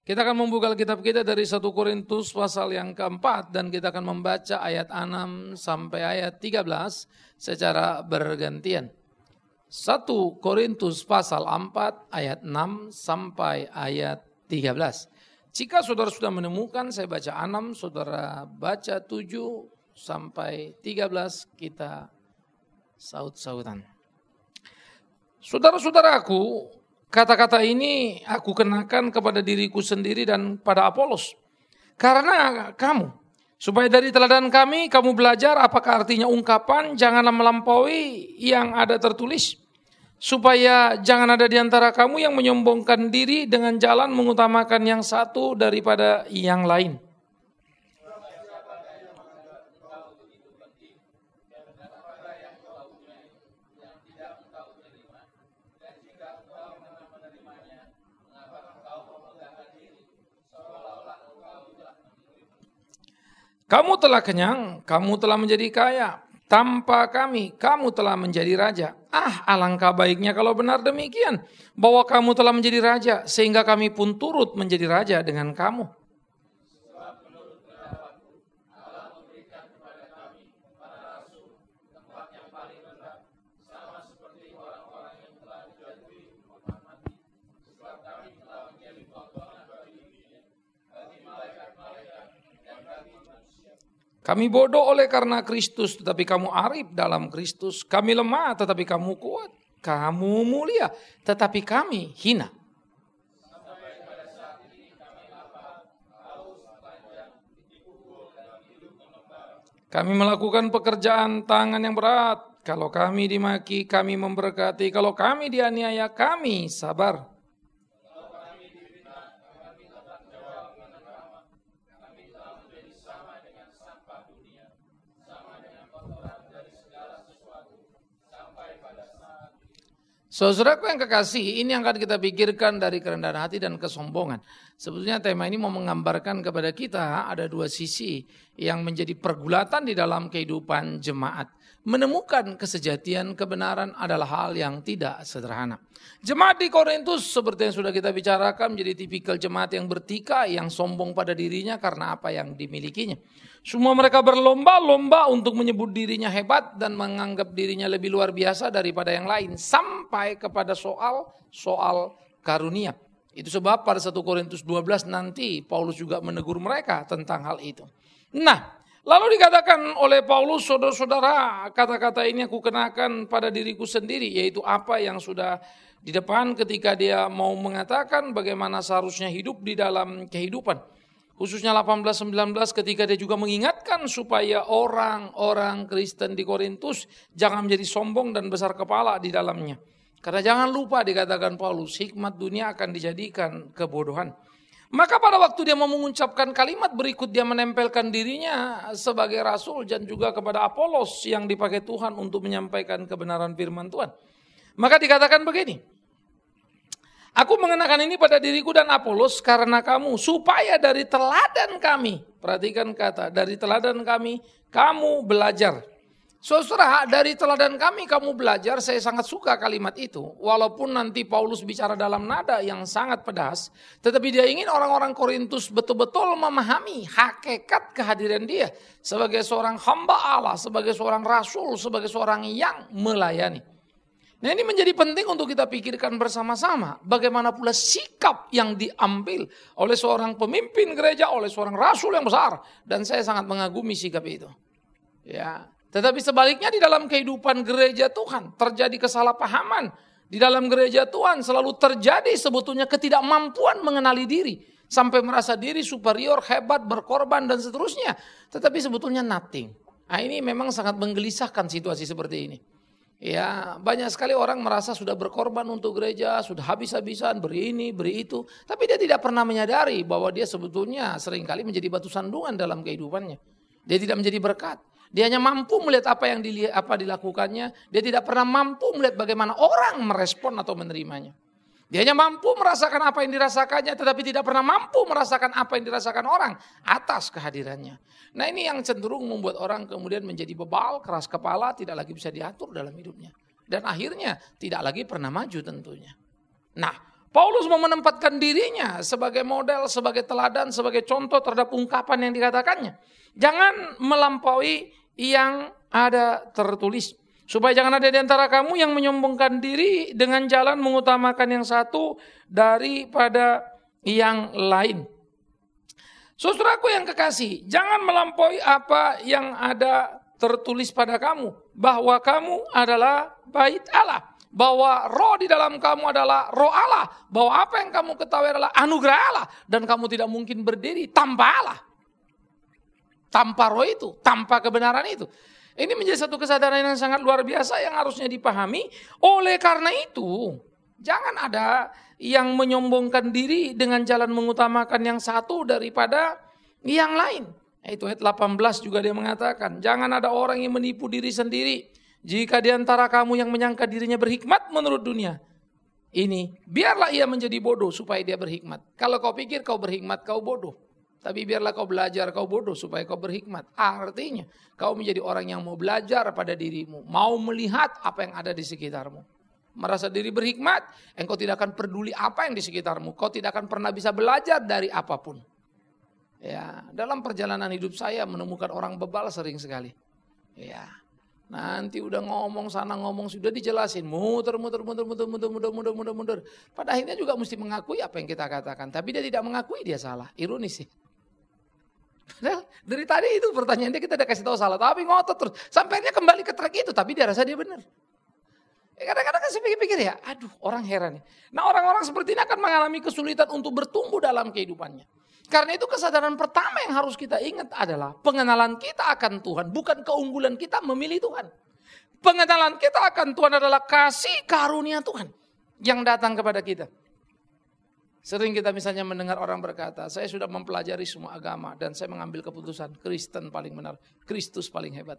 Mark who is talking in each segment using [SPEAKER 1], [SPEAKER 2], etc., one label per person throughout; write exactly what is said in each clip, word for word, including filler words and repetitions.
[SPEAKER 1] Kita akan membuka kitab kita dari satu Korintus pasal yang keempat dan kita akan membaca ayat enam sampai ayat tiga belas secara bergantian. satu Korintus pasal empat ayat enam sampai ayat tiga belas. Jika saudara sudah menemukan, saya baca enam, saudara baca tujuh sampai tiga belas, kita saut-sautan. Saudara-saudaraku, kata-kata ini aku kenakan kepada diriku sendiri dan pada Apolos. Karena kamu, supaya dari teladan kami kamu belajar apakah artinya ungkapan janganlah melampaui yang ada tertulis. Supaya jangan ada di antara kamu yang menyombongkan diri dengan jalan mengutamakan yang satu daripada yang lain. Kamu telah kenyang, kamu telah menjadi kaya. Tanpa kami, kamu telah menjadi raja. Ah, alangkah baiknya kalau benar demikian, bahwa kamu telah menjadi raja, sehingga kami pun turut menjadi raja dengan kamu. Kami bodoh oleh karena Kristus, tetapi kamu arif dalam Kristus. Kami lemah, tetapi kamu kuat. Kamu mulia, tetapi kami hina. Kami melakukan pekerjaan tangan yang berat. Kalau kami dimaki, kami memberkati. Kalau kami dianiaya, kami sabar. Saudaraku yang kekasih, ini yang akan kita pikirkan dari kerendahan hati dan kesombongan. Sebetulnya tema ini mau menggambarkan kepada kita ada dua sisi yang menjadi pergulatan di dalam kehidupan jemaat. Menemukan kesejatian kebenaran adalah hal yang tidak sederhana. Jemaat di Korintus seperti yang sudah kita bicarakan menjadi tipikal jemaat yang bertikai, yang sombong pada dirinya karena apa yang dimilikinya. Semua mereka berlomba-lomba untuk menyebut dirinya hebat dan menganggap dirinya lebih luar biasa daripada yang lain. Sampai kepada soal-soal karunia. Itu sebab pada satu Korintus dua belas nanti Paulus juga menegur mereka tentang hal itu. Nah, lalu dikatakan oleh Paulus, saudara-saudara, kata-kata ini aku kenakan pada diriku sendiri. Yaitu apa yang sudah di depan ketika dia mau mengatakan bagaimana seharusnya hidup di dalam kehidupan. Khususnya delapan belas sembilan belas ketika dia juga mengingatkan supaya orang-orang Kristen di Korintus jangan menjadi sombong dan besar kepala di dalamnya. Karena jangan lupa dikatakan Paulus, hikmat dunia akan dijadikan kebodohan. Maka pada waktu dia mau mengucapkan kalimat berikut, dia menempelkan dirinya sebagai rasul dan juga kepada Apolos yang dipakai Tuhan untuk menyampaikan kebenaran firman Tuhan. Maka dikatakan begini, aku mengenakan ini pada diriku dan Apolos karena kamu, supaya dari teladan kami, perhatikan kata, dari teladan kami, kamu belajar. Saudara, dari teladan kami kamu belajar, saya sangat suka kalimat itu. Walaupun nanti Paulus bicara dalam nada yang sangat pedas, tetapi dia ingin orang-orang Korintus betul-betul memahami hakikat kehadiran dia sebagai seorang hamba Allah, sebagai seorang rasul, sebagai seorang yang melayani. Nah, ini menjadi penting untuk kita pikirkan bersama-sama. Bagaimana pula sikap yang diambil oleh seorang pemimpin gereja, oleh seorang rasul yang besar. Dan saya sangat mengagumi sikap itu. Ya. Tetapi sebaliknya di dalam kehidupan gereja Tuhan terjadi kesalahpahaman. Di dalam gereja Tuhan selalu terjadi sebetulnya ketidakmampuan mengenali diri. Sampai merasa diri superior, hebat, berkorban dan seterusnya. Tetapi sebetulnya nothing. Nah, ini memang sangat menggelisahkan situasi seperti ini. Ya, banyak sekali orang merasa sudah berkorban untuk gereja, sudah habis-habisan, beri ini, beri itu. Tapi dia tidak pernah menyadari bahwa dia sebetulnya seringkali menjadi batu sandungan dalam kehidupannya. Dia tidak menjadi berkat. Dia hanya mampu melihat apa yang dilihat, apa dilakukannya. Dia tidak pernah mampu melihat bagaimana orang merespon atau menerimanya. Dia hanya mampu merasakan apa yang dirasakannya, tetapi tidak pernah mampu merasakan apa yang dirasakan orang atas kehadirannya. Nah, ini yang cenderung membuat orang kemudian menjadi bebal, keras kepala, tidak lagi bisa diatur dalam hidupnya. Dan akhirnya tidak lagi pernah maju tentunya. Nah, Paulus mau menempatkan dirinya sebagai model, sebagai teladan, sebagai contoh terhadap ungkapan yang dikatakannya. Jangan melampaui yang ada tertulis. Supaya jangan ada di antara kamu yang menyombongkan diri dengan jalan mengutamakan yang satu daripada yang lain. Saudaraku yang kekasih, jangan melampaui apa yang ada tertulis pada kamu. Bahwa kamu adalah bait Allah. Bahwa roh di dalam kamu adalah roh Allah. Bahwa apa yang kamu ketahui adalah anugerah Allah. Dan kamu tidak mungkin berdiri tanpa Allah. Tanpa roh itu, tanpa kebenaran itu. Ini menjadi satu kesadaran yang sangat luar biasa yang harusnya dipahami. Oleh karena itu, jangan ada yang menyombongkan diri dengan jalan mengutamakan yang satu daripada yang lain. Itu ayat delapan belas juga dia mengatakan, jangan ada orang yang menipu diri sendiri. Jika di antara kamu yang menyangka dirinya berhikmat menurut dunia ini, biarlah ia menjadi bodoh supaya dia berhikmat. Kalau kau pikir kau berhikmat, kau bodoh. Tapi biarlah kau belajar, kau bodoh supaya kau berhikmat. Artinya, kau menjadi orang yang mau belajar pada dirimu. Mau melihat apa yang ada di sekitarmu. Merasa diri berhikmat, engkau tidak akan peduli apa yang di sekitarmu. Kau tidak akan pernah bisa belajar dari apapun. Ya, dalam perjalanan hidup saya menemukan orang bebal sering sekali. Ya. Nanti udah ngomong sana ngomong sudah dijelasin muter muter muter muter muter muter muter muter muter. Pada akhirnya juga mesti mengakui apa yang kita katakan, tapi dia tidak mengakui dia salah. Ironis sih. Padahal dari tadi itu pertanyaan dia kita udah kasih tahu salah, tapi ngotot terus. Sampainya kembali ke track itu, tapi dia rasa dia benar. Eh, kadang-kadang saya pikir-pikir ya, aduh orang heran. Nah orang-orang seperti ini akan mengalami kesulitan untuk bertumbuh dalam kehidupannya. Karena itu kesadaran pertama yang harus kita ingat adalah pengenalan kita akan Tuhan. Bukan keunggulan kita memilih Tuhan. Pengenalan kita akan Tuhan adalah kasih karunia Tuhan yang datang kepada kita. Sering kita misalnya mendengar orang berkata, saya sudah mempelajari semua agama dan saya mengambil keputusan Kristen paling benar, Kristus paling hebat.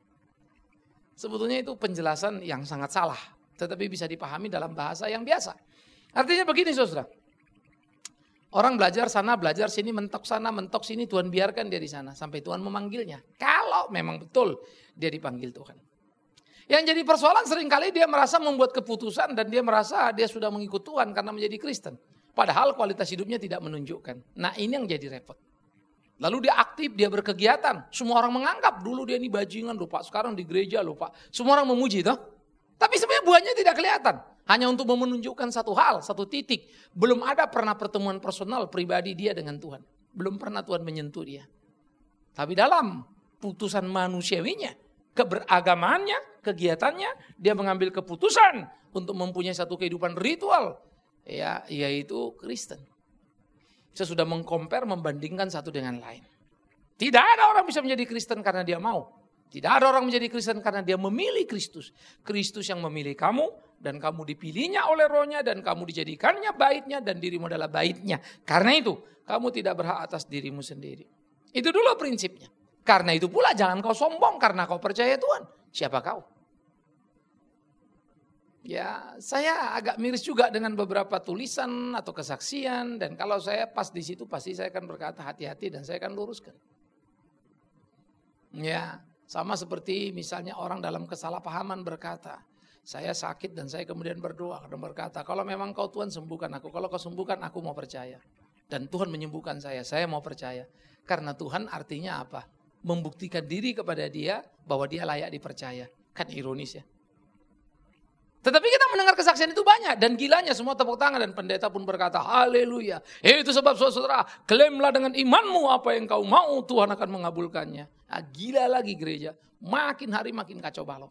[SPEAKER 1] Sebetulnya itu penjelasan yang sangat salah, tetapi bisa dipahami dalam bahasa yang biasa. Artinya begini saudara. Orang belajar sana, belajar sini, mentok sana, mentok sini, Tuhan biarkan dia di sana sampai Tuhan memanggilnya. Kalau memang betul dia dipanggil Tuhan. Yang jadi persoalan seringkali dia merasa membuat keputusan dan dia merasa dia sudah mengikut Tuhan karena menjadi Kristen. Padahal kualitas hidupnya tidak menunjukkan. Nah ini yang jadi repot. Lalu dia aktif, dia berkegiatan. Semua orang menganggap dulu dia ini bajingan loh Pak, sekarang di gereja loh Pak. Semua orang memuji toh. Tapi sebenarnya buahnya tidak kelihatan. Hanya untuk menunjukkan satu hal, satu titik. Belum ada pernah pertemuan personal pribadi dia dengan Tuhan. Belum pernah Tuhan menyentuh dia. Tapi dalam putusan manusiawinya, keberagamaannya, kegiatannya, dia mengambil keputusan untuk mempunyai satu kehidupan ritual. Ya, yaitu Kristen. Saya sudah mengcompare, membandingkan satu dengan lain. Tidak ada orang bisa menjadi Kristen karena dia mau. Tidak ada orang menjadi Kristen karena dia memilih Kristus. Kristus yang memilih kamu dan kamu dipilihnya oleh rohnya dan kamu dijadikannya baitnya dan dirimu adalah baitnya. Karena itu kamu tidak berhak atas dirimu sendiri. Itu dulu prinsipnya. Karena itu pula jangan kau sombong karena kau percaya Tuhan. Siapa kau? Ya saya agak miris juga dengan beberapa tulisan atau kesaksian. Dan kalau saya pas di situ pasti saya akan berkata hati-hati dan saya akan luruskan. Ya. Sama seperti misalnya orang dalam kesalahpahaman berkata, saya sakit dan saya kemudian berdoa dan berkata, kalau memang kau Tuhan sembuhkan aku, kalau kau sembuhkan aku mau percaya. Dan Tuhan menyembuhkan saya, saya mau percaya. Karena Tuhan artinya apa? Membuktikan diri kepada dia bahwa dia layak dipercaya. Kan ironis ya. Tetapi kita mendengar kesaksian itu banyak dan gilanya semua tepuk tangan dan pendeta pun berkata haleluya. Itu sebab saudara, klaimlah dengan imanmu apa yang kau mau Tuhan akan mengabulkannya. Nah, gila lagi gereja, makin hari makin kacau balau.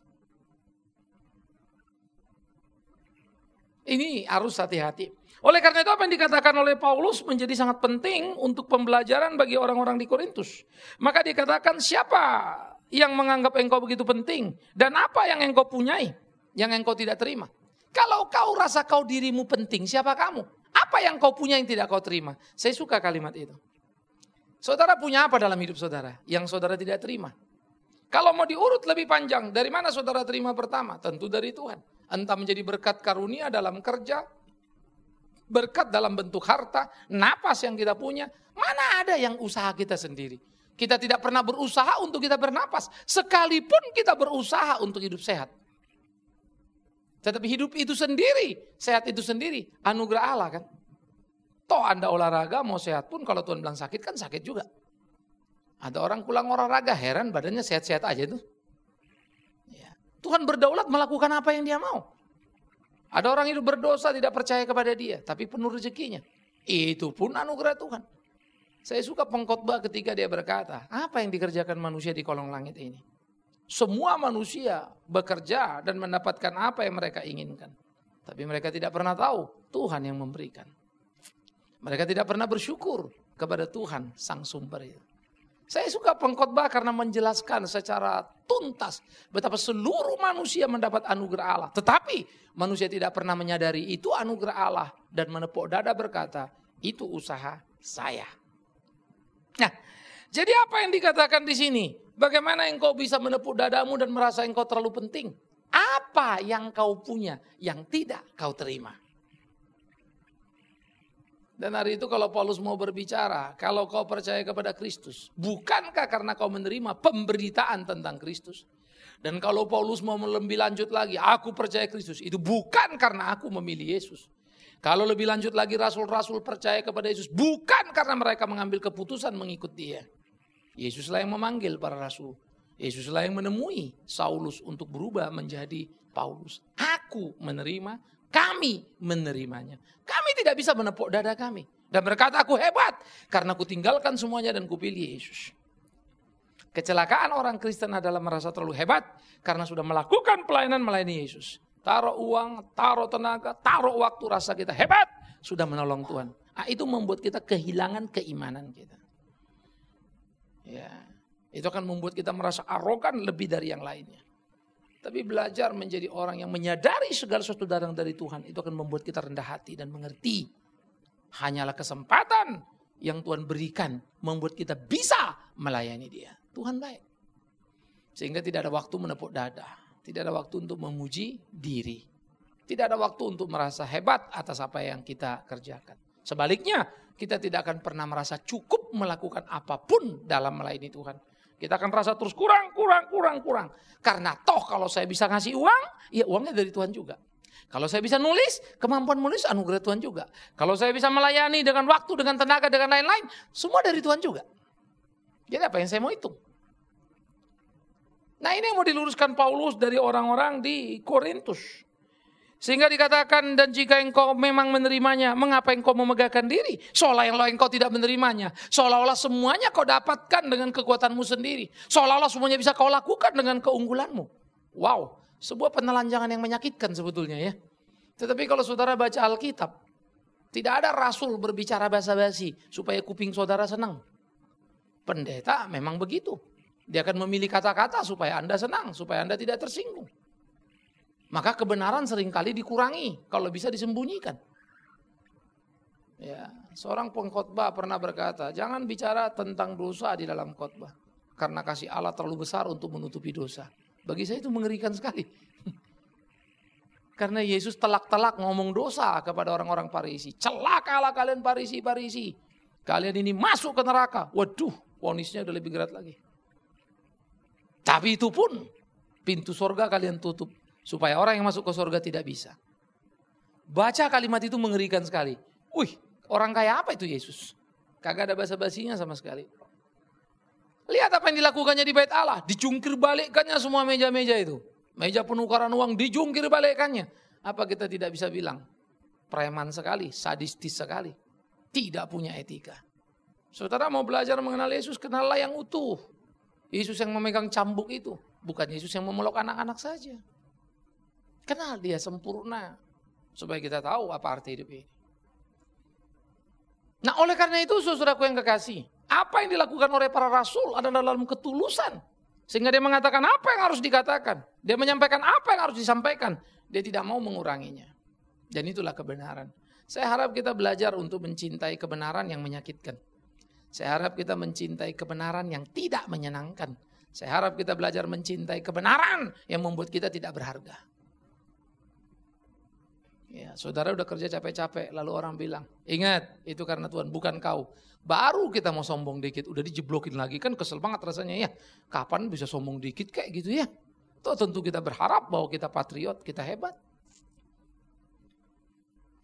[SPEAKER 1] Ini harus hati-hati. Oleh karena itu apa yang dikatakan oleh Paulus menjadi sangat penting untuk pembelajaran bagi orang-orang di Korintus. Maka dikatakan siapa yang menganggap engkau begitu penting dan apa yang engkau punyai yang engkau tidak terima. Kalau kau rasa kau dirimu penting, siapa kamu? Apa yang kau punya yang tidak kau terima? Saya suka kalimat itu. Saudara punya apa dalam hidup saudara yang saudara tidak terima? Kalau mau diurut lebih panjang, dari mana saudara terima pertama? Tentu dari Tuhan. Entah menjadi berkat karunia dalam kerja, berkat dalam bentuk harta, napas yang kita punya. Mana ada yang usaha kita sendiri? Kita tidak pernah berusaha untuk kita bernapas. Sekalipun kita berusaha untuk hidup sehat. Tetapi hidup itu sendiri, sehat itu sendiri, anugerah Allah kan. Toh Anda olahraga mau sehat pun kalau Tuhan bilang sakit kan sakit juga. Ada orang pulang olahraga heran badannya sehat-sehat aja tuh. Ya. Tuhan berdaulat melakukan apa yang dia mau. Ada orang hidup berdosa tidak percaya kepada dia tapi penuh rezekinya. Itu pun anugerah Tuhan. Saya suka pengkhotbah ketika dia berkata, apa yang dikerjakan manusia di kolong langit ini? Semua manusia bekerja dan mendapatkan apa yang mereka inginkan. Tapi mereka tidak pernah tahu Tuhan yang memberikan. Mereka tidak pernah bersyukur kepada Tuhan sang sumber itu. Saya suka pengkhotbah karena menjelaskan secara tuntas betapa seluruh manusia mendapat anugerah Allah. Tetapi manusia tidak pernah menyadari itu anugerah Allah dan menepuk dada berkata, itu usaha saya. Nah, jadi apa yang dikatakan di sini? Bagaimana engkau bisa menepuk dadamu dan merasa engkau terlalu penting? Apa yang kau punya yang tidak kau terima? Dan hari itu kalau Paulus mau berbicara, kalau kau percaya kepada Kristus, bukankah karena kau menerima pemberitaan tentang Kristus? Dan kalau Paulus mau lebih lanjut lagi, aku percaya Kristus, itu bukan karena aku memilih Yesus. Kalau lebih lanjut lagi rasul-rasul percaya kepada Yesus, bukan karena mereka mengambil keputusan mengikut dia. Yesuslah yang memanggil para rasul. Yesuslah yang menemui Saulus untuk berubah menjadi Paulus. Aku menerima, kami menerimanya. Kami tidak bisa menepuk dada kami. Dan berkata aku hebat karena aku tinggalkan semuanya dan kupilih Yesus. Kecelakaan orang Kristen adalah merasa terlalu hebat karena sudah melakukan pelayanan melayani Yesus. Taruh uang, taruh tenaga, taruh waktu, rasa kita hebat sudah menolong Tuhan. Nah, itu membuat kita kehilangan keimanan kita. Ya, itu akan membuat kita merasa arogan lebih dari yang lainnya. Tapi belajar menjadi orang yang menyadari segala sesuatu datang dari Tuhan, itu akan membuat kita rendah hati dan mengerti. Hanyalah kesempatan yang Tuhan berikan membuat kita bisa melayani Dia. Tuhan baik. Sehingga tidak ada waktu menepuk dada. Tidak ada waktu untuk memuji diri. Tidak ada waktu untuk merasa hebat atas apa yang kita kerjakan. Sebaliknya, kita tidak akan pernah merasa cukup melakukan apapun dalam melayani Tuhan. Kita akan merasa terus kurang, kurang, kurang, kurang. Karena toh kalau saya bisa ngasih uang, ya uangnya dari Tuhan juga. Kalau saya bisa nulis, kemampuan menulis anugerah Tuhan juga. Kalau saya bisa melayani dengan waktu, dengan tenaga, dengan lain-lain, semua dari Tuhan juga. Jadi apa yang saya mau hitung? Nah ini yang mau diluruskan Paulus dari orang-orang di Korintus. Sehingga dikatakan, dan jika engkau memang menerimanya, mengapa engkau memegahkan diri? Seolah-olah engkau tidak menerimanya. Seolah-olah semuanya kau dapatkan dengan kekuatanmu sendiri. Seolah-olah semuanya bisa kau lakukan dengan keunggulanmu. Wow, sebuah penelanjangan yang menyakitkan sebetulnya ya. Tetapi kalau saudara baca Alkitab, tidak ada rasul berbicara basa-basi supaya kuping saudara senang. Pendeta memang begitu. Dia akan memilih kata-kata supaya Anda senang, supaya Anda tidak tersinggung. Maka kebenaran seringkali dikurangi, kalau bisa disembunyikan. Ya, seorang pengkhotbah pernah berkata, jangan bicara tentang dosa di dalam khotbah, karena kasih Allah terlalu besar untuk menutupi dosa. Bagi saya itu mengerikan sekali. Karena Yesus telak-telak ngomong dosa kepada orang-orang Farisi. Celakalah kalian Farisi-Farisi. Kalian ini masuk ke neraka. Waduh, vonisnya udah lebih berat lagi. Tapi itu pun pintu surga kalian tutup. Supaya orang yang masuk ke surga tidak bisa. Baca kalimat itu mengerikan sekali. Wih, orang kaya apa itu Yesus? Kagak ada basa-basinya sama sekali. Lihat apa yang dilakukannya di bait Allah. Dijungkir balikkannya semua meja-meja itu. Meja penukaran uang dijungkir balikkannya. Apa kita tidak bisa bilang? Preman sekali, sadistis sekali. Tidak punya etika. Saudara mau belajar mengenal Yesus, kenallah yang utuh. Yesus yang memegang cambuk itu. Bukan Yesus yang memeluk anak-anak saja. Kenal dia sempurna. Supaya kita tahu apa arti hidup ini. Nah oleh karena itu saudaraku yang kekasih. Apa yang dilakukan oleh para rasul adalah dalam ketulusan. Sehingga dia mengatakan apa yang harus dikatakan. Dia menyampaikan apa yang harus disampaikan. Dia tidak mau menguranginya. Dan itulah kebenaran. Saya harap kita belajar untuk mencintai kebenaran yang menyakitkan. Saya harap kita mencintai kebenaran yang tidak menyenangkan. Saya harap kita belajar mencintai kebenaran yang membuat kita tidak berharga. Ya, saudara udah kerja capek-capek, lalu orang bilang, ingat itu karena Tuhan bukan kau. Baru kita mau sombong dikit, udah dijeblokin lagi, kan kesel banget rasanya ya. Kapan bisa sombong dikit kayak gitu ya? Tuh tentu kita berharap bahwa kita patriot, kita hebat.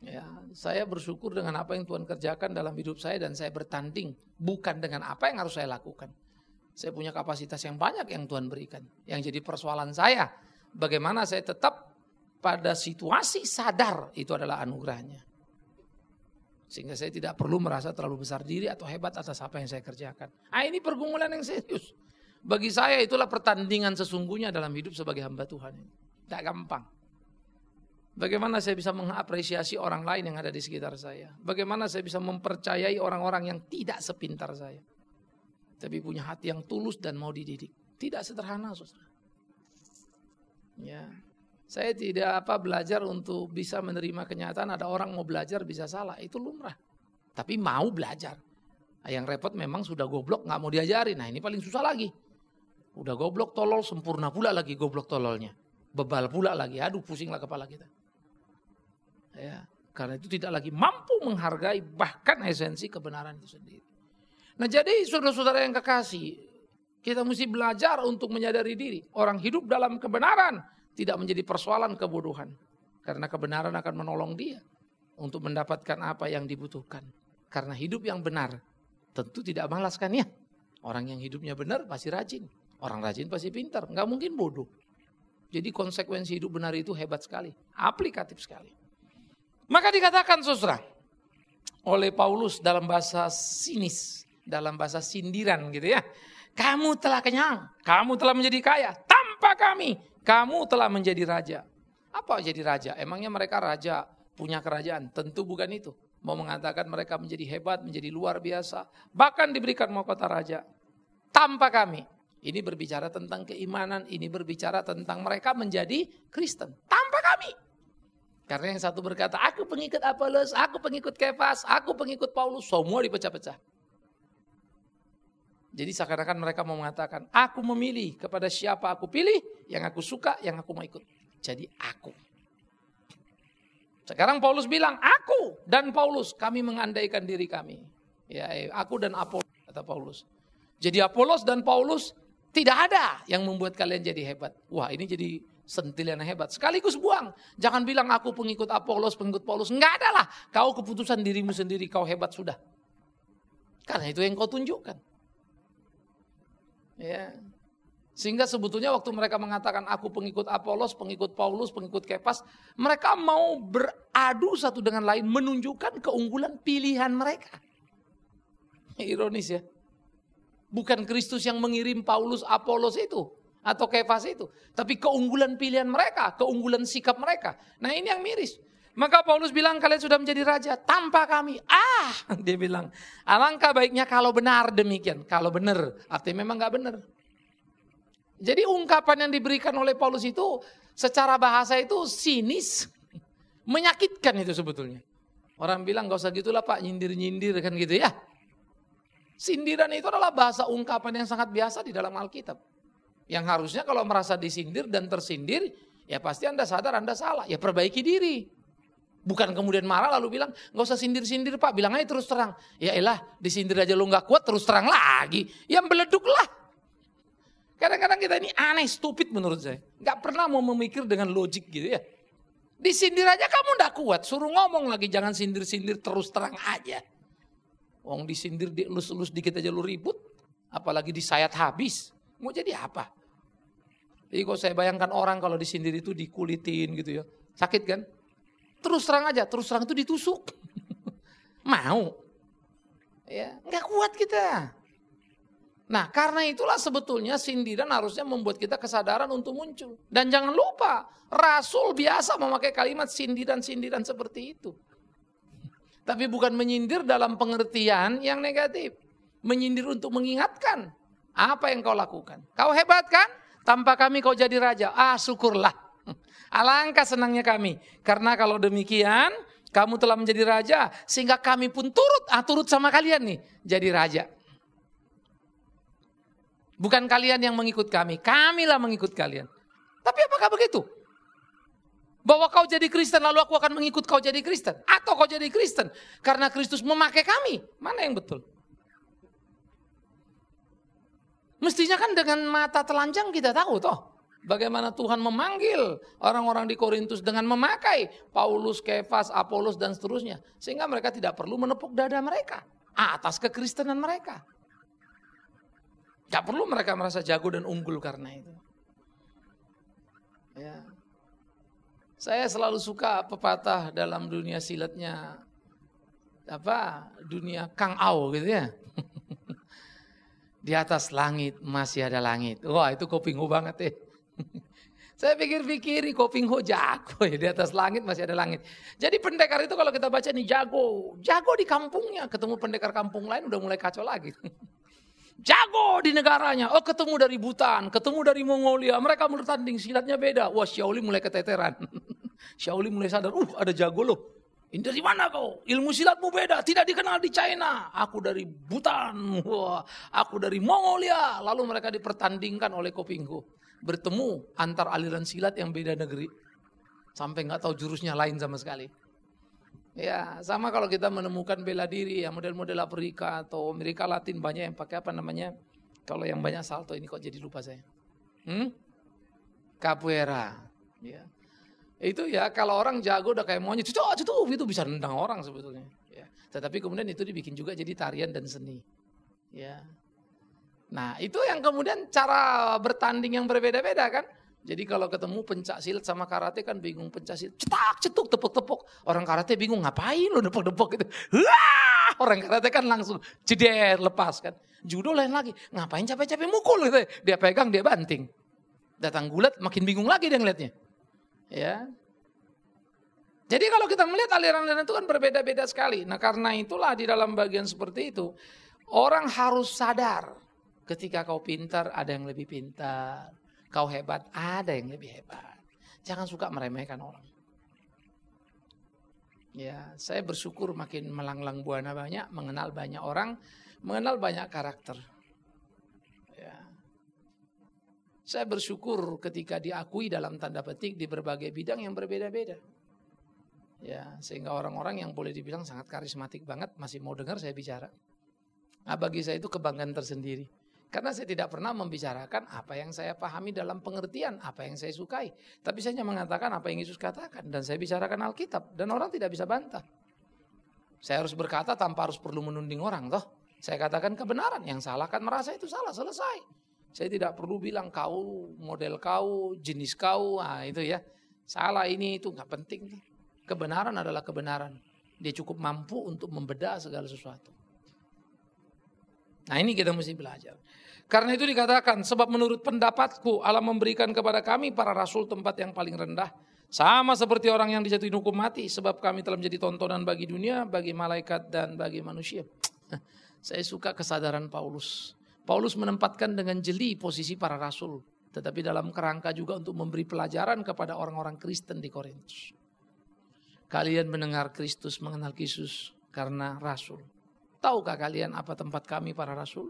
[SPEAKER 1] Ya, saya bersyukur dengan apa yang Tuhan kerjakan dalam hidup saya dan saya bertanding bukan dengan apa yang harus saya lakukan. Saya punya kapasitas yang banyak yang Tuhan berikan. Yang jadi persoalan saya, bagaimana saya tetap pada situasi sadar itu adalah anugerahnya. Sehingga saya tidak perlu merasa terlalu besar diri atau hebat atas apa yang saya kerjakan. Ah, ini pergumulan yang serius. Bagi saya itulah pertandingan sesungguhnya dalam hidup sebagai hamba Tuhan. Tidak gampang. Bagaimana saya bisa mengapresiasi orang lain yang ada di sekitar saya. Bagaimana saya bisa mempercayai orang-orang yang tidak sepintar saya. Tapi punya hati yang tulus dan mau dididik. Tidak sederhana, saudara. Ya, saya tidak apa belajar untuk bisa menerima kenyataan ada orang mau belajar bisa salah. Itu lumrah. Tapi mau belajar. Yang repot memang sudah goblok gak mau diajarin. Nah ini paling susah lagi. Udah goblok tolol sempurna pula lagi goblok tololnya. Bebal pula lagi. Aduh pusinglah kepala kita. Ya, karena itu tidak lagi mampu menghargai bahkan esensi kebenaran itu sendiri. Nah jadi saudara-saudara yang kekasih, kita mesti belajar untuk menyadari diri. Orang hidup dalam kebenaran tidak menjadi persoalan kebodohan. Karena kebenaran akan menolong dia untuk mendapatkan apa yang dibutuhkan. Karena hidup yang benar tentu tidak malas kan ya. Orang yang hidupnya benar pasti rajin. Orang rajin pasti pintar, nggak mungkin bodoh. Jadi konsekuensi hidup benar itu hebat sekali, aplikatif sekali. Maka dikatakan saudara oleh Paulus dalam bahasa sinis, dalam bahasa sindiran gitu ya. Kamu telah kenyang, kamu telah menjadi kaya, tanpa kami, kamu telah menjadi raja. Apa jadi raja? Emangnya mereka raja punya kerajaan? Tentu bukan itu. Mau mengatakan mereka menjadi hebat, menjadi luar biasa. Bahkan diberikan mahkota raja. Tanpa kami. Ini berbicara tentang keimanan, ini berbicara tentang mereka menjadi Kristen. Tanpa kami. Karena yang satu berkata, aku pengikut Apolos, aku pengikut Kefas, aku pengikut Paulus. Semua dipecah-pecah. Jadi seakan-akan mereka mau mengatakan, aku memilih kepada siapa aku pilih, yang aku suka, yang aku mau ikut. Jadi aku. Sekarang Paulus bilang, aku dan Paulus, kami mengandaikan diri kami. Ya, aku dan Apolos, kata Paulus. Jadi Apolos dan Paulus tidak ada yang membuat kalian jadi hebat. Wah ini jadi sentilan yang hebat. Sekaligus buang. Jangan bilang aku pengikut Apolos, pengikut Paulus. Enggak ada lah. Kau keputusan dirimu sendiri, kau hebat sudah. Karena itu yang kau tunjukkan. Ya. Sehingga sebetulnya waktu mereka mengatakan aku pengikut Apolos, pengikut Paulus, pengikut Kefas. Mereka mau beradu satu dengan lain menunjukkan keunggulan pilihan mereka. Ironis ya. Bukan Kristus yang mengirim Paulus, Apolos itu. Atau Kefas itu. Tapi keunggulan pilihan mereka. Keunggulan sikap mereka. Nah ini yang miris. Maka Paulus bilang kalian sudah menjadi raja tanpa kami. Ah dia bilang. Alangkah baiknya kalau benar demikian. Kalau benar. Artinya memang gak benar. Jadi ungkapan yang diberikan oleh Paulus itu. Secara bahasa itu sinis. Menyakitkan itu sebetulnya. Orang bilang gak usah gitulah pak. Nyindir-nyindir kan gitu ya. Sindiran itu adalah bahasa ungkapan yang sangat biasa di dalam Alkitab. Yang harusnya kalau merasa disindir dan tersindir, ya pasti Anda sadar Anda salah. Ya perbaiki diri. Bukan kemudian marah lalu bilang, gak usah sindir-sindir pak, bilang aja terus terang. Ya elah, disindir aja lu gak kuat, terus terang lagi. Ya meleduklah. Kadang-kadang kita ini aneh, stupid menurut saya. Gak pernah mau memikir dengan logik gitu ya. Disindir aja kamu gak kuat, suruh ngomong lagi, jangan sindir-sindir terus terang aja. Wong disindir, dielus-elus dikit aja lu ribut. Apalagi disayat habis. Mau jadi apa? Jadi kalau saya bayangkan orang kalau disindir itu dikulitin gitu ya. Sakit kan? Terus terang aja, terus terang itu ditusuk. Mau. Ya, nggak kuat kita. Nah karena itulah sebetulnya sindiran harusnya membuat kita kesadaran untuk muncul. Dan jangan lupa, Rasul biasa memakai kalimat sindiran-sindiran seperti itu. Tapi bukan menyindir dalam pengertian yang negatif. Menyindir untuk mengingatkan apa yang kau lakukan. Kau hebat kan? Tanpa kami kau jadi raja. Ah syukurlah. Alangkah senangnya kami. Karena kalau demikian kamu telah menjadi raja. Sehingga kami pun turut. Ah turut sama kalian nih. Jadi raja. Bukan kalian yang mengikut kami. Kamilah mengikut kalian. Tapi apakah begitu? Bahwa kau jadi Kristen lalu aku akan mengikut kau jadi Kristen. Atau kau jadi Kristen karena Kristus memakai kami. Mana yang betul? Mestinya kan dengan mata telanjang kita tahu toh. Bagaimana Tuhan memanggil orang-orang di Korintus dengan memakai Paulus, Kefas, Apolos dan seterusnya. Sehingga mereka tidak perlu menepuk dada mereka atas kekristenan mereka. Gak perlu mereka merasa jago dan unggul karena itu. Ya. Saya selalu suka pepatah dalam dunia silatnya, apa, dunia Kang Au gitu ya. Di atas langit masih ada langit. Wah, itu Kopingho banget ya. Saya pikir-pikir Kopingho jago ya, di atas langit masih ada langit. Jadi pendekar itu kalau kita baca nih jago, jago di kampungnya, ketemu pendekar kampung lain udah mulai kacau lagi. Jago di negaranya, oh ketemu dari Bhutan, ketemu dari Mongolia, mereka bertanding silatnya beda. Wah, Shaolin mulai keteteran. Shaolin mulai sadar, uh ada jago loh. Ini dari mana kau? Ilmu silatmu beda, tidak dikenal di China. Aku dari Bhutan, wah, aku dari Mongolia. Lalu mereka dipertandingkan oleh Kopingho. Bertemu antar aliran silat yang beda negeri. Sampai nggak tahu jurusnya lain sama sekali. Ya, sama kalau kita menemukan bela diri ya model-model Afrika atau Amerika Latin banyak yang pakai apa namanya? Kalau yang banyak salto ini kok jadi lupa saya. Hmm? Capoeira. Ya. Itu ya kalau orang jago udah kayak monyet, cucuk cucuk itu bisa nendang orang sebetulnya. Ya. Tetapi kemudian itu dibikin juga jadi tarian dan seni. Ya. Nah, itu yang kemudian cara bertanding yang berbeda-beda kan? Jadi kalau ketemu pencak silat sama karate kan bingung pencak silat. Cetak, cetuk, tepuk-tepuk. Orang karate bingung ngapain lo nepok-nepok gitu. Wah! Orang karate kan langsung jeder, lepas kan. Judo lain lagi. Ngapain capek-capek mukul gitu. Dia pegang, dia banting. Datang gulat makin bingung lagi dia ngeliatnya. Ya. Jadi kalau kita melihat aliran-aliran itu kan berbeda-beda sekali. Nah karena itulah di dalam bagian seperti itu. Orang harus sadar. Ketika kau pintar ada yang lebih pintar. Kau hebat, ada yang lebih hebat. Jangan suka meremehkan orang. Ya, saya bersyukur makin melanglang buana banyak, mengenal banyak orang, mengenal banyak karakter. Ya. Saya bersyukur ketika diakui dalam tanda petik di berbagai bidang yang berbeda-beda. Ya, sehingga orang-orang yang boleh dibilang sangat karismatik banget masih mau dengar saya bicara. Nah, bagi saya itu kebanggaan tersendiri. Karena saya tidak pernah membicarakan apa yang saya pahami dalam pengertian, apa yang saya sukai. Tapi saya hanya mengatakan apa yang Yesus katakan. Dan saya bicarakan Alkitab. Dan orang tidak bisa bantah. Saya harus berkata tanpa harus perlu menunding orang. Toh, saya katakan kebenaran. Yang salah kan merasa itu salah, selesai. Saya tidak perlu bilang kau, model kau, jenis kau. Nah itu ya. Salah ini itu gak penting. Kebenaran adalah kebenaran. Dia cukup mampu untuk membedah segala sesuatu. Nah ini kita mesti belajar. Karena itu dikatakan, sebab menurut pendapatku Allah memberikan kepada kami para rasul tempat yang paling rendah. Sama seperti orang yang dijatuhi hukum mati. Sebab kami telah menjadi tontonan bagi dunia, bagi malaikat dan bagi manusia. Saya suka kesadaran Paulus. Paulus menempatkan dengan jeli posisi para rasul. Tetapi dalam kerangka juga untuk memberi pelajaran kepada orang-orang Kristen di Korintus. Kalian mendengar Kristus, mengenal Yesus karena rasul. Tahukah kalian apa tempat kami para rasul?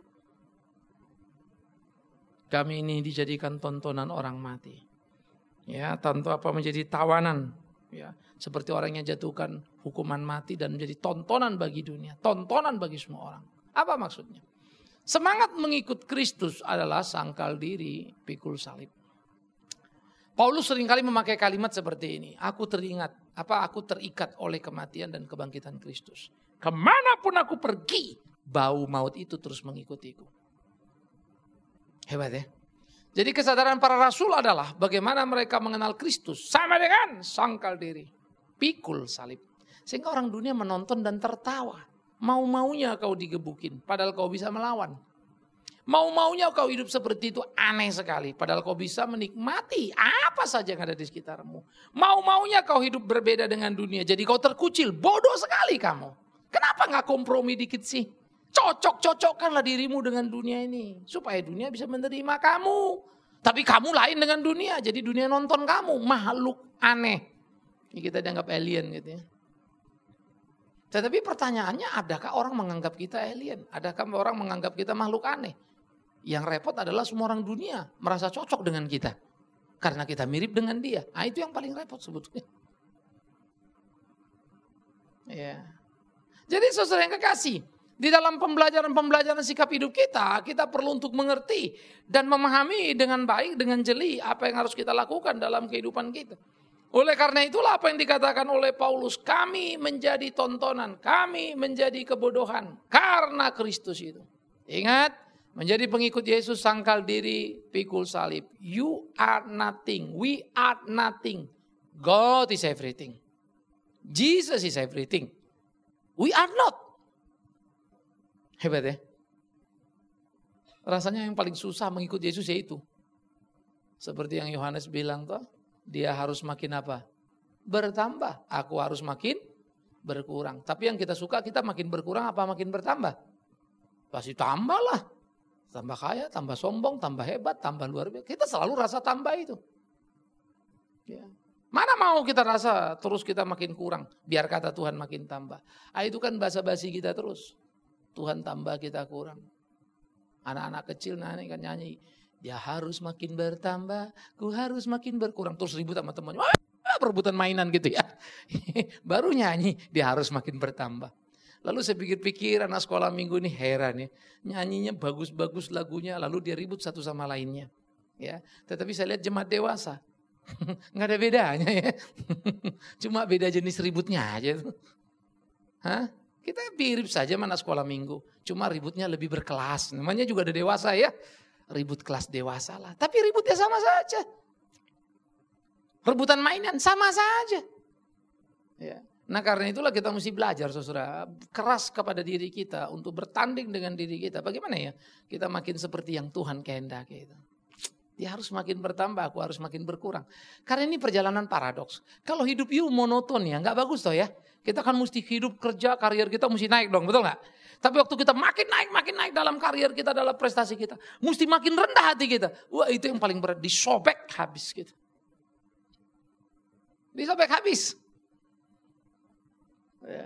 [SPEAKER 1] Kami ini dijadikan tontonan orang mati. Ya, tentu apa menjadi tawanan. Ya, seperti orang yang jatuhkan hukuman mati dan menjadi tontonan bagi dunia. Tontonan bagi semua orang. Apa maksudnya? Semangat mengikut Kristus adalah sangkal diri, pikul salib. Paulus seringkali memakai kalimat seperti ini. Aku teringat, apa aku terikat oleh kematian dan kebangkitan Kristus. Kemanapun aku pergi, bau maut itu terus mengikutiku. Hebat ya. Jadi kesadaran para rasul adalah bagaimana mereka mengenal Kristus. Sama dengan sangkal diri, pikul salib. Sehingga orang dunia menonton dan tertawa. Mau-maunya kau digebukin, padahal kau bisa melawan. Mau-maunya kau hidup seperti itu aneh sekali. Padahal kau bisa menikmati apa saja yang ada di sekitarmu. Mau-maunya kau hidup berbeda dengan dunia. Jadi kau terkucil, bodoh sekali kamu. Kenapa gak kompromi dikit sih? Cocok-cocokkanlah dirimu dengan dunia ini. Supaya dunia bisa menerima kamu. Tapi kamu lain dengan dunia. Jadi dunia nonton kamu. Makhluk aneh. Ini kita dianggap alien gitu ya. Tetapi pertanyaannya, adakah orang menganggap kita alien? Adakah orang menganggap kita makhluk aneh? Yang repot adalah semua orang dunia merasa cocok dengan kita. Karena kita mirip dengan dia. Nah itu yang paling repot sebetulnya. Ya. Jadi saudara yang kekasih, Di dalam pembelajaran-pembelajaran sikap hidup kita, kita perlu untuk mengerti dan memahami dengan baik, dengan jeli apa yang harus kita lakukan dalam kehidupan kita. Oleh karena itulah apa yang dikatakan oleh Paulus, kami menjadi tontonan, kami menjadi kebodohan karena Kristus itu. Ingat, menjadi pengikut Yesus sangkal diri, pikul salib. You are nothing, we are nothing. God is everything. Jesus is everything. We are not. Hebat ya. Rasanya yang paling susah mengikut Yesus yaitu. Seperti yang Yohanes bilang toh, dia harus makin apa? Bertambah. Aku harus makin berkurang. Tapi yang kita suka, kita makin berkurang apa makin bertambah? Pasti tambah lah. Tambah kaya, tambah sombong, tambah hebat, tambah luar biasa. Kita selalu rasa tambah itu. Ya. Mana mau kita rasa terus kita makin kurang. Biar kata Tuhan makin tambah. Ah, itu kan basa-basi kita terus. Tuhan tambah kita kurang. Anak-anak kecil nyanyi kan nyanyi. Dia harus makin bertambah. Ku harus makin berkurang. Terus ribut sama temannya. Wah, perebutan mainan gitu ya. Baru nyanyi. Dia harus makin bertambah. Lalu saya pikir-pikir anak sekolah minggu ini heran ya. Nyanyinya bagus-bagus lagunya. Lalu dia ribut satu sama lainnya. Ya, tetapi saya lihat jemaat dewasa. Nggak ada bedanya ya. Cuma beda jenis ributnya aja. Hah? Kita mirip saja mana sekolah minggu. Cuma ributnya lebih berkelas. Namanya juga ada dewasa ya. Ribut kelas dewasa lah. Tapi ributnya sama saja. Rebutan mainan sama saja. Ya. Nah karena itulah kita mesti belajar saudara. Keras kepada diri kita untuk bertanding dengan diri kita. Bagaimana ya? Kita makin seperti yang Tuhan kehendaki itu. Dia harus makin bertambah, aku harus makin berkurang. Karena ini perjalanan paradoks. Kalau hidup you monoton ya, nggak bagus toh ya. Kita kan mesti hidup kerja, karier kita mesti naik dong, betul nggak? Tapi waktu kita makin naik, makin naik dalam karier kita, dalam prestasi kita. Mesti makin rendah hati kita. Wah itu yang paling berat, disobek habis gitu. Disobek habis. Ya.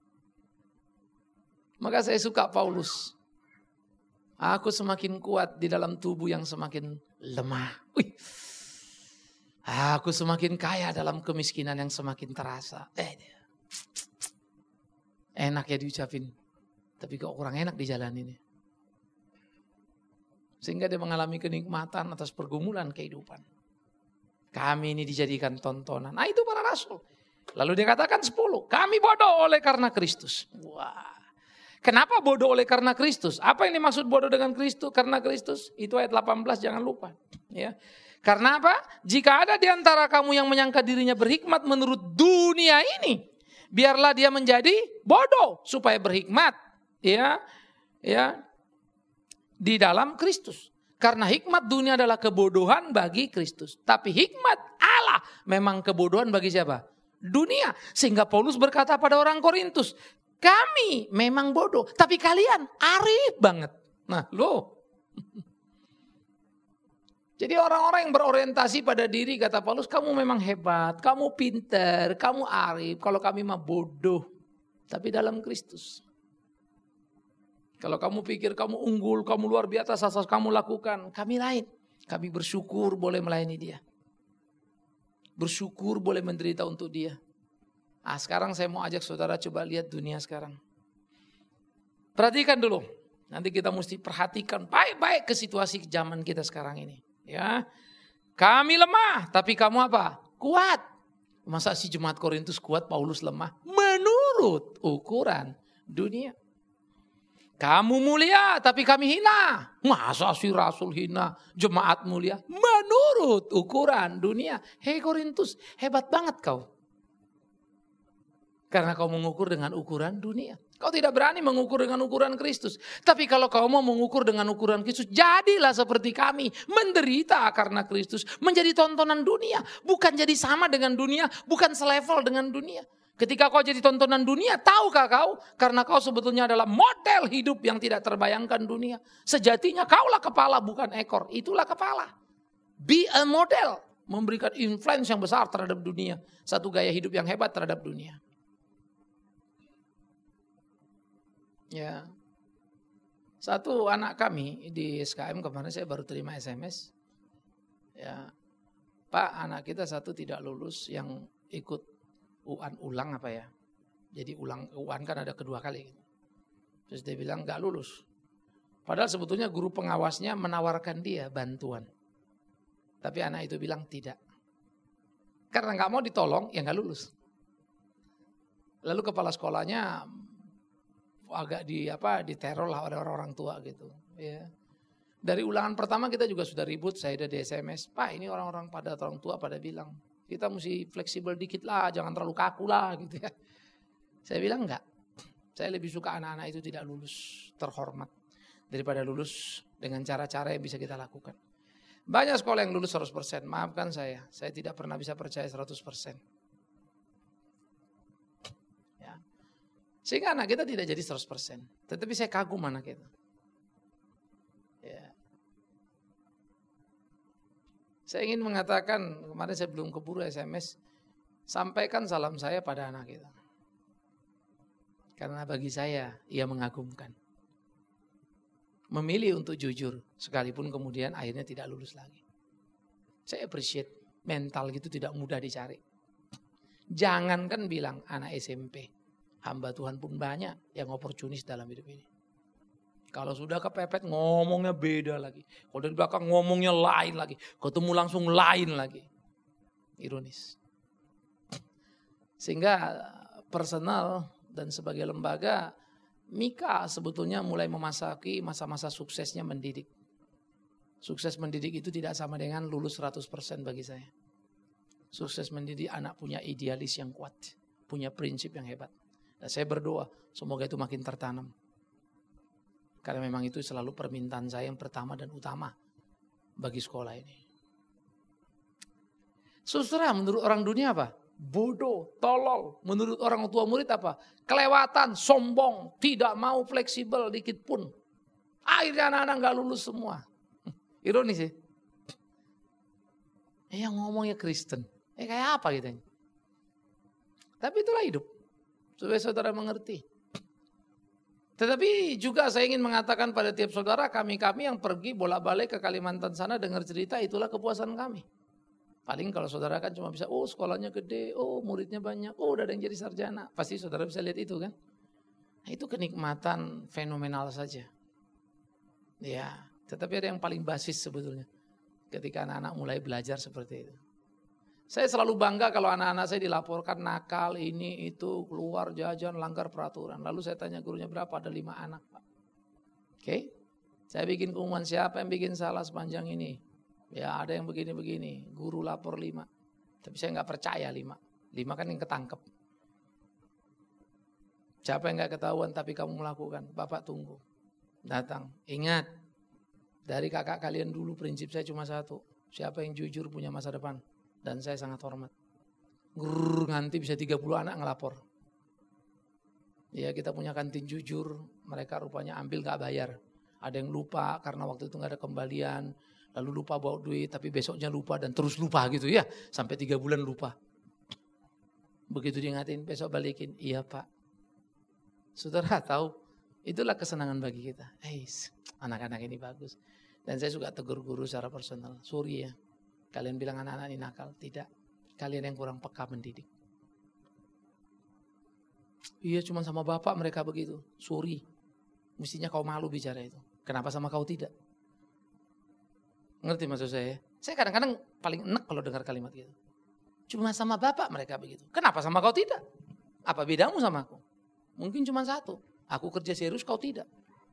[SPEAKER 1] Maka saya suka Paulus. Aku semakin kuat di dalam tubuh yang semakin lemah. Wih. Aku semakin kaya dalam kemiskinan yang semakin terasa. Eh, enak ya diucapin. Tapi kok kurang enak di jalan ini. Sehingga dia mengalami kenikmatan atas pergumulan kehidupan. Kami ini dijadikan tontonan. Nah itu para rasul. Lalu dia katakan sepuluh. Kami bodoh oleh karena Kristus. Wah. Kenapa bodoh oleh karena Kristus? Apa yang dimaksud bodoh dengan Kristus? Karena Kristus. Itu ayat delapan belas jangan lupa. Ya. Karena apa? Jika ada di antara kamu yang menyangka dirinya berhikmat menurut dunia ini. Biarlah dia menjadi bodoh. Supaya berhikmat. Ya, ya, di dalam Kristus. Karena hikmat dunia adalah kebodohan bagi Kristus. Tapi hikmat Allah memang kebodohan bagi siapa? Dunia. Sehingga Paulus berkata pada orang Korintus. Kami memang bodoh, tapi kalian arif banget. Nah, loh. Jadi orang-orang yang berorientasi pada diri, kata Paulus, kamu memang hebat, kamu pintar, kamu arif. Kalau kami mah bodoh, tapi dalam Kristus. Kalau kamu pikir kamu unggul, kamu luar biasa, asal kamu lakukan. Kami lain, kami bersyukur boleh melayani dia. Bersyukur boleh menderita untuk dia. Ah, sekarang saya mau ajak saudara coba lihat dunia sekarang. Perhatikan dulu. Nanti kita mesti perhatikan baik-baik ke situasi zaman kita sekarang ini. Ya, kami lemah, tapi kamu apa? Kuat. Masa si jemaat Korintus kuat, Paulus lemah? Menurut ukuran dunia. Kamu mulia, tapi kami hina. Masa si rasul hina, jemaat mulia? Menurut ukuran dunia. Hei Korintus, hebat banget kau. Karena kau mengukur dengan ukuran dunia. Kau tidak berani mengukur dengan ukuran Kristus. Tapi kalau kau mau mengukur dengan ukuran Kristus, jadilah seperti kami. Menderita karena Kristus. Menjadi tontonan dunia. Bukan jadi sama dengan dunia. Bukan selevel dengan dunia. Ketika kau jadi tontonan dunia, tahukah kau? Karena kau sebetulnya adalah model hidup yang tidak terbayangkan dunia. Sejatinya kaulah kepala bukan ekor. Itulah kepala. Be a model. Memberikan influence yang besar terhadap dunia. Satu gaya hidup yang hebat terhadap dunia. Ya, satu anak kami di S K M kemarin saya baru terima S M S. Ya, Pak, anak kita satu tidak lulus yang ikut U A N ulang apa ya? Jadi ulang U A N kan ada kedua kali. Gitu. Terus dia bilang gak lulus. Padahal sebetulnya guru pengawasnya menawarkan dia bantuan. Tapi anak itu bilang tidak. Karena gak mau ditolong, ya gak lulus. Lalu kepala sekolahnya agak di apa diteror lah oleh orang-orang tua gitu. Ya. Dari ulangan pertama kita juga sudah ribut, saya ada di S M S. Pak, ini orang-orang pada orang tua pada bilang, kita mesti fleksibel dikit lah, jangan terlalu kaku lah gitu ya. Saya bilang enggak. Saya lebih suka anak-anak itu tidak lulus terhormat daripada lulus dengan cara-cara yang bisa kita lakukan. Banyak sekolah yang lulus seratus persen, maafkan saya, saya tidak pernah bisa percaya seratus persen. Ya. Sehingga anak kita tidak jadi seratus persen, tetapi saya kagum anak kita. Ya. Saya ingin mengatakan, kemarin saya belum keburu S M S, sampaikan salam saya pada anak kita. Karena bagi saya, ia mengagumkan. Memilih untuk jujur, sekalipun kemudian akhirnya tidak lulus lagi. Saya appreciate, mental gitu tidak mudah dicari. Jangankan bilang anak S M P, hamba Tuhan pun banyak yang oportunis dalam hidup ini. Kalau sudah kepepet ngomongnya beda lagi. Kalau dari belakang ngomongnya lain lagi. Ketemu langsung lain lagi. Ironis. Sehingga personal dan sebagai lembaga, Mika sebetulnya mulai memasuki masa-masa suksesnya mendidik. Sukses mendidik itu tidak sama dengan lulus seratus persen bagi saya. Sukses mendidik anak punya idealis yang kuat. Punya prinsip yang hebat. Dan saya berdoa semoga itu makin tertanam. Karena memang itu selalu permintaan saya yang pertama dan utama bagi sekolah ini. Saudara, menurut orang dunia apa? Bodoh, tolol. Menurut orang tua murid apa? Kelewatan, sombong, tidak mau fleksibel dikit pun. Akhirnya anak-anak gak lulus semua. Ironis sih. Eh yang ngomongnya Kristen. Eh kayak apa gitu. Tapi itulah hidup. Supaya saudara mengerti. Tetapi juga saya ingin mengatakan pada tiap saudara, kami-kami yang pergi bolak-balik ke Kalimantan sana dengar cerita, itulah kepuasan kami. Paling kalau saudara kan cuma bisa, oh sekolahnya gede, oh muridnya banyak, oh udah ada yang jadi sarjana. Pasti saudara bisa lihat itu kan. Nah, itu kenikmatan fenomenal saja. Ya, tetapi ada yang paling basis sebetulnya. Ketika anak-anak mulai belajar seperti itu. Saya selalu bangga kalau anak-anak saya dilaporkan nakal, ini, itu, keluar, jajan, langgar peraturan. Lalu saya tanya gurunya berapa, ada lima anak Pak. Oke, okay? Saya bikin pengumuman siapa yang bikin salah sepanjang ini. Ya ada yang begini-begini, guru lapor lima. Tapi saya gak percaya lima. Lima kan yang ketangkep. Siapa yang gak ketahuan tapi kamu melakukan, Bapak tunggu. Datang, ingat. Dari kakak kalian dulu prinsip saya cuma satu. Siapa yang jujur punya masa depan. Dan saya sangat hormat. Grrr, nanti bisa tiga puluh anak ngelapor. Ya kita punya kantin jujur. Mereka rupanya ambil gak bayar. Ada yang lupa karena waktu itu gak ada kembalian. Lalu lupa bawa duit tapi besoknya lupa dan terus lupa gitu ya. Sampai tiga bulan lupa. Begitu diingatin besok balikin. Iya Pak. Saudara tahu. Itulah kesenangan bagi kita. Hey, anak-anak ini bagus. Dan saya juga tegur guru secara personal. Sorry ya. Kalian bilang anak-anak ini nakal. Tidak. Kalian yang kurang peka mendidik. Iya cuma sama bapak mereka begitu. Sorry. Mestinya kau malu bicara itu. Kenapa sama kau tidak? Ngerti maksud saya? Saya kadang-kadang paling enak kalau dengar kalimat gitu. Cuma sama bapak mereka begitu. Kenapa sama kau tidak? Apa bedamu sama aku? Mungkin cuma satu. Aku kerja serius, kau tidak.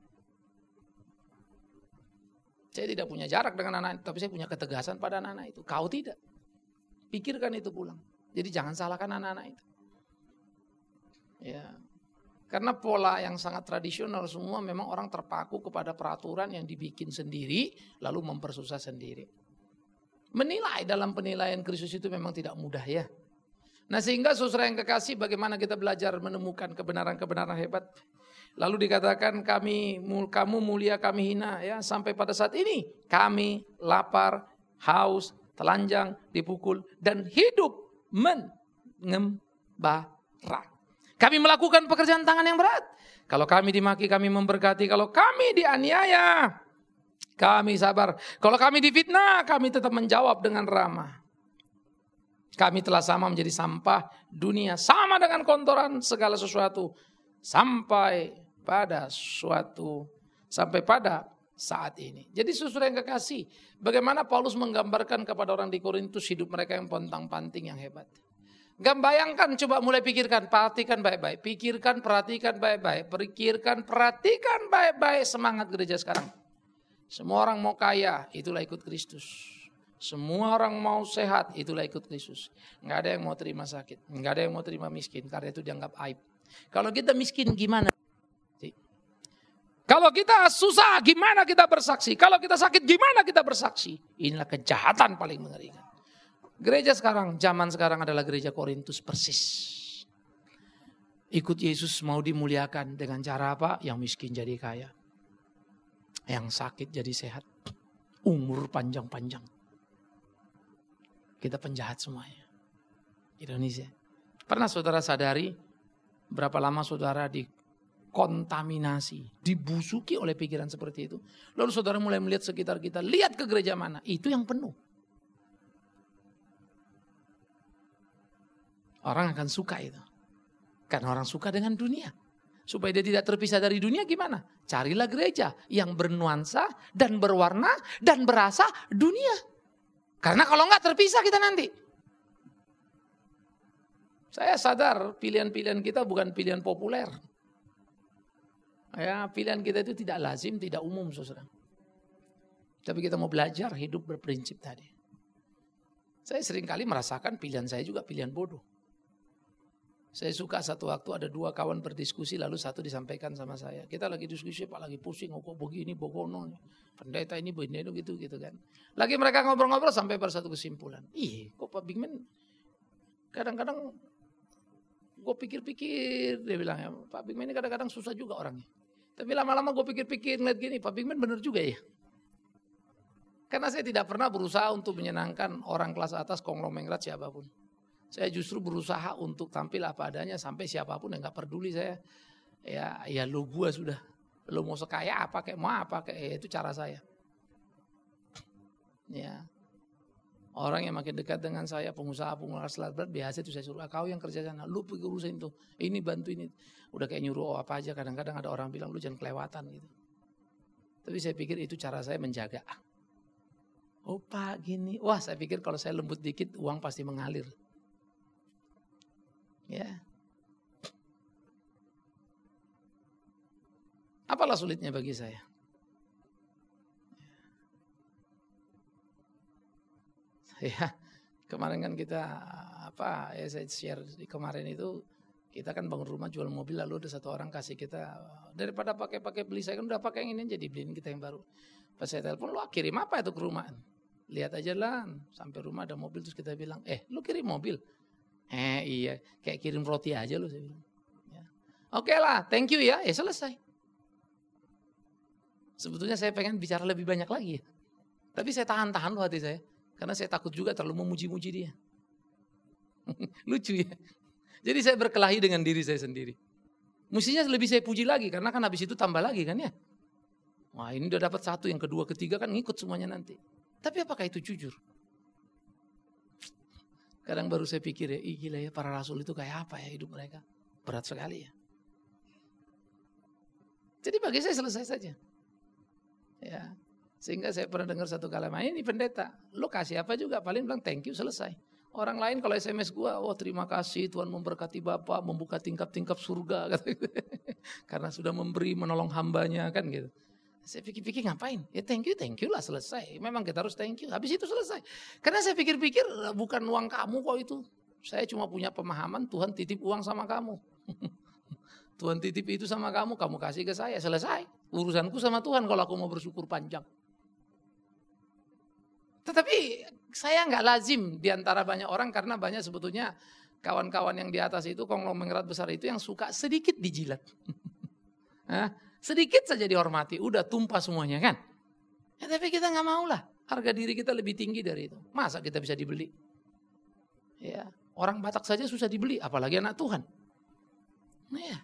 [SPEAKER 1] Saya tidak punya jarak dengan anak, tapi saya punya ketegasan pada anak-anak itu. Kau tidak. Pikirkan itu pulang. Jadi jangan salahkan anak-anak itu. Ya. Karena pola yang sangat tradisional semua memang orang terpaku kepada peraturan yang dibikin sendiri, lalu mempersusah sendiri. Menilai dalam penilaian Kristus itu memang tidak mudah ya. Nah sehingga saudara yang kekasih, bagaimana kita belajar menemukan kebenaran-kebenaran hebat. Lalu dikatakan kami, kamu mulia kami hina ya. Sampai pada saat ini kami lapar, haus, telanjang, dipukul dan hidup mengembara. Kami melakukan pekerjaan tangan yang berat. Kalau kami dimaki, kami memberkati. Kalau kami dianiaya, kami sabar. Kalau kami difitnah, kami tetap menjawab dengan ramah. Kami telah sama menjadi sampah dunia. Sama dengan kotoran segala sesuatu. Sampai pada suatu sampai pada saat ini. Jadi saudara yang kekasih, bagaimana Paulus menggambarkan kepada orang di Korintus hidup mereka yang pontang-panting yang hebat. Gak bayangkan, coba mulai pikirkan, perhatikan baik-baik, pikirkan, perhatikan baik-baik, pikirkan, perhatikan baik-baik semangat gereja sekarang. Semua orang mau kaya, itulah ikut Kristus. Semua orang mau sehat, itulah ikut Kristus. Nggak ada yang mau terima sakit, nggak ada yang mau terima miskin, karena itu dianggap aib. Kalau kita miskin gimana? Kalau kita susah gimana kita bersaksi? Kalau kita sakit gimana kita bersaksi? Inilah kejahatan paling mengerikan. Gereja sekarang, zaman sekarang adalah gereja Korintus persis. Ikut Yesus mau dimuliakan dengan cara apa? Yang miskin jadi kaya. Yang sakit jadi sehat. Umur panjang-panjang. Kita penjahat semuanya. Indonesia. Pernah saudara sadari berapa lama saudara dikontaminasi, dibusuki oleh pikiran seperti itu? Lalu saudara mulai melihat sekitar kita, lihat ke gereja mana, itu yang penuh. Orang akan suka itu. Karena orang suka dengan dunia. Supaya dia tidak terpisah dari dunia gimana? Carilah gereja yang bernuansa dan berwarna dan berasa dunia. Karena kalau enggak terpisah kita nanti. Saya sadar pilihan-pilihan kita bukan pilihan populer. Ya, pilihan kita itu tidak lazim, tidak umum, saudara. Tapi kita mau belajar hidup berprinsip tadi. Saya seringkali merasakan pilihan saya juga pilihan bodoh. Saya suka satu waktu ada dua kawan berdiskusi lalu satu disampaikan sama saya. Kita lagi diskusi Pak, lagi pusing, oh, kok begini, bogono, pendeta ini begini gitu gitu kan. Lagi mereka ngobrol-ngobrol sampai pada satu kesimpulan. Ih, kok Pak Bigman kadang-kadang gue pikir-pikir, dia bilang ya, Pak Bigman ini kadang-kadang susah juga orangnya. Tapi lama-lama gue pikir-pikir ngeliat gini, Pak Bigman benar juga ya. Karena saya tidak pernah berusaha untuk menyenangkan orang kelas atas, konglomerat siapapun. Saya justru berusaha untuk tampil apa adanya sampai siapapun yang gak peduli saya. Ya, ya lo gua sudah. Lo mau sekaya apa kayak mau apa kayak ya, itu cara saya. Ya. Orang yang makin dekat dengan saya, pengusaha-pengusaha selebriti biasa itu saya suruh, kau yang kerja sana, lu pergi urusin itu, ini bantu ini. Udah kayak nyuruh oh, apa aja, kadang-kadang ada orang bilang lu jangan kelewatan gitu. Tapi saya pikir itu cara saya menjaga. Oh Pak gini, wah saya pikir kalau saya lembut dikit uang pasti mengalir. Ya. Apalah sulitnya bagi saya? Ya, kemarin kan kita apa ya saya share di kemarin itu kita kan bangun rumah jual mobil lalu ada satu orang kasih kita daripada pakai-pakai beli saya kan udah pakai yang ini aja dibeliin kita yang baru. Pas saya telepon lu kirim apa itu ke rumah? Lihat aja lah sampai rumah ada mobil terus kita bilang eh lu kirim mobil? Eh iya kayak kirim roti aja lu saya bilang. Ya. Oke lah thank you ya eh selesai. Sebetulnya saya pengen bicara lebih banyak lagi ya. Tapi saya tahan-tahan loh hati saya. Karena saya takut juga terlalu memuji-muji dia. Lucu ya. Jadi saya berkelahi dengan diri saya sendiri. Mestinya lebih saya puji lagi. Karena kan habis itu tambah lagi kan ya. Wah ini udah dapat satu, yang kedua, ketiga kan ngikut semuanya nanti. Tapi apakah itu jujur? Kadang baru saya pikir ya, ih gila ya para rasul itu kayak apa ya hidup mereka. Berat sekali ya. Jadi bagi saya selesai saja. Ya. Sehingga saya pernah dengar satu kalimat, ini pendeta, lo kasih apa juga, paling bilang thank you, selesai. Orang lain kalau S M S gua, oh terima kasih Tuhan memberkati Bapak, membuka tingkap-tingkap surga. Karena sudah memberi, menolong hambanya kan gitu. Saya pikir-pikir ngapain? Ya thank you, thank you lah selesai. Memang kita harus thank you, habis itu selesai. Karena saya pikir-pikir bukan uang kamu kok itu. Saya cuma punya pemahaman Tuhan titip uang sama kamu. Tuhan titip itu sama kamu, kamu kasih ke saya, selesai. Urusanku sama Tuhan kalau aku mau bersyukur panjang. Tetapi saya nggak lazim di antara banyak orang karena banyak sebetulnya kawan-kawan yang di atas itu konglomerat besar itu yang suka sedikit dijilat. Hah? Sedikit saja dihormati, udah tumpah semuanya kan. Ya, tapi kita nggak mau lah, harga diri kita lebih tinggi dari itu. Masa kita bisa dibeli? Ya, orang Batak saja susah dibeli, apalagi anak Tuhan. Nah ya.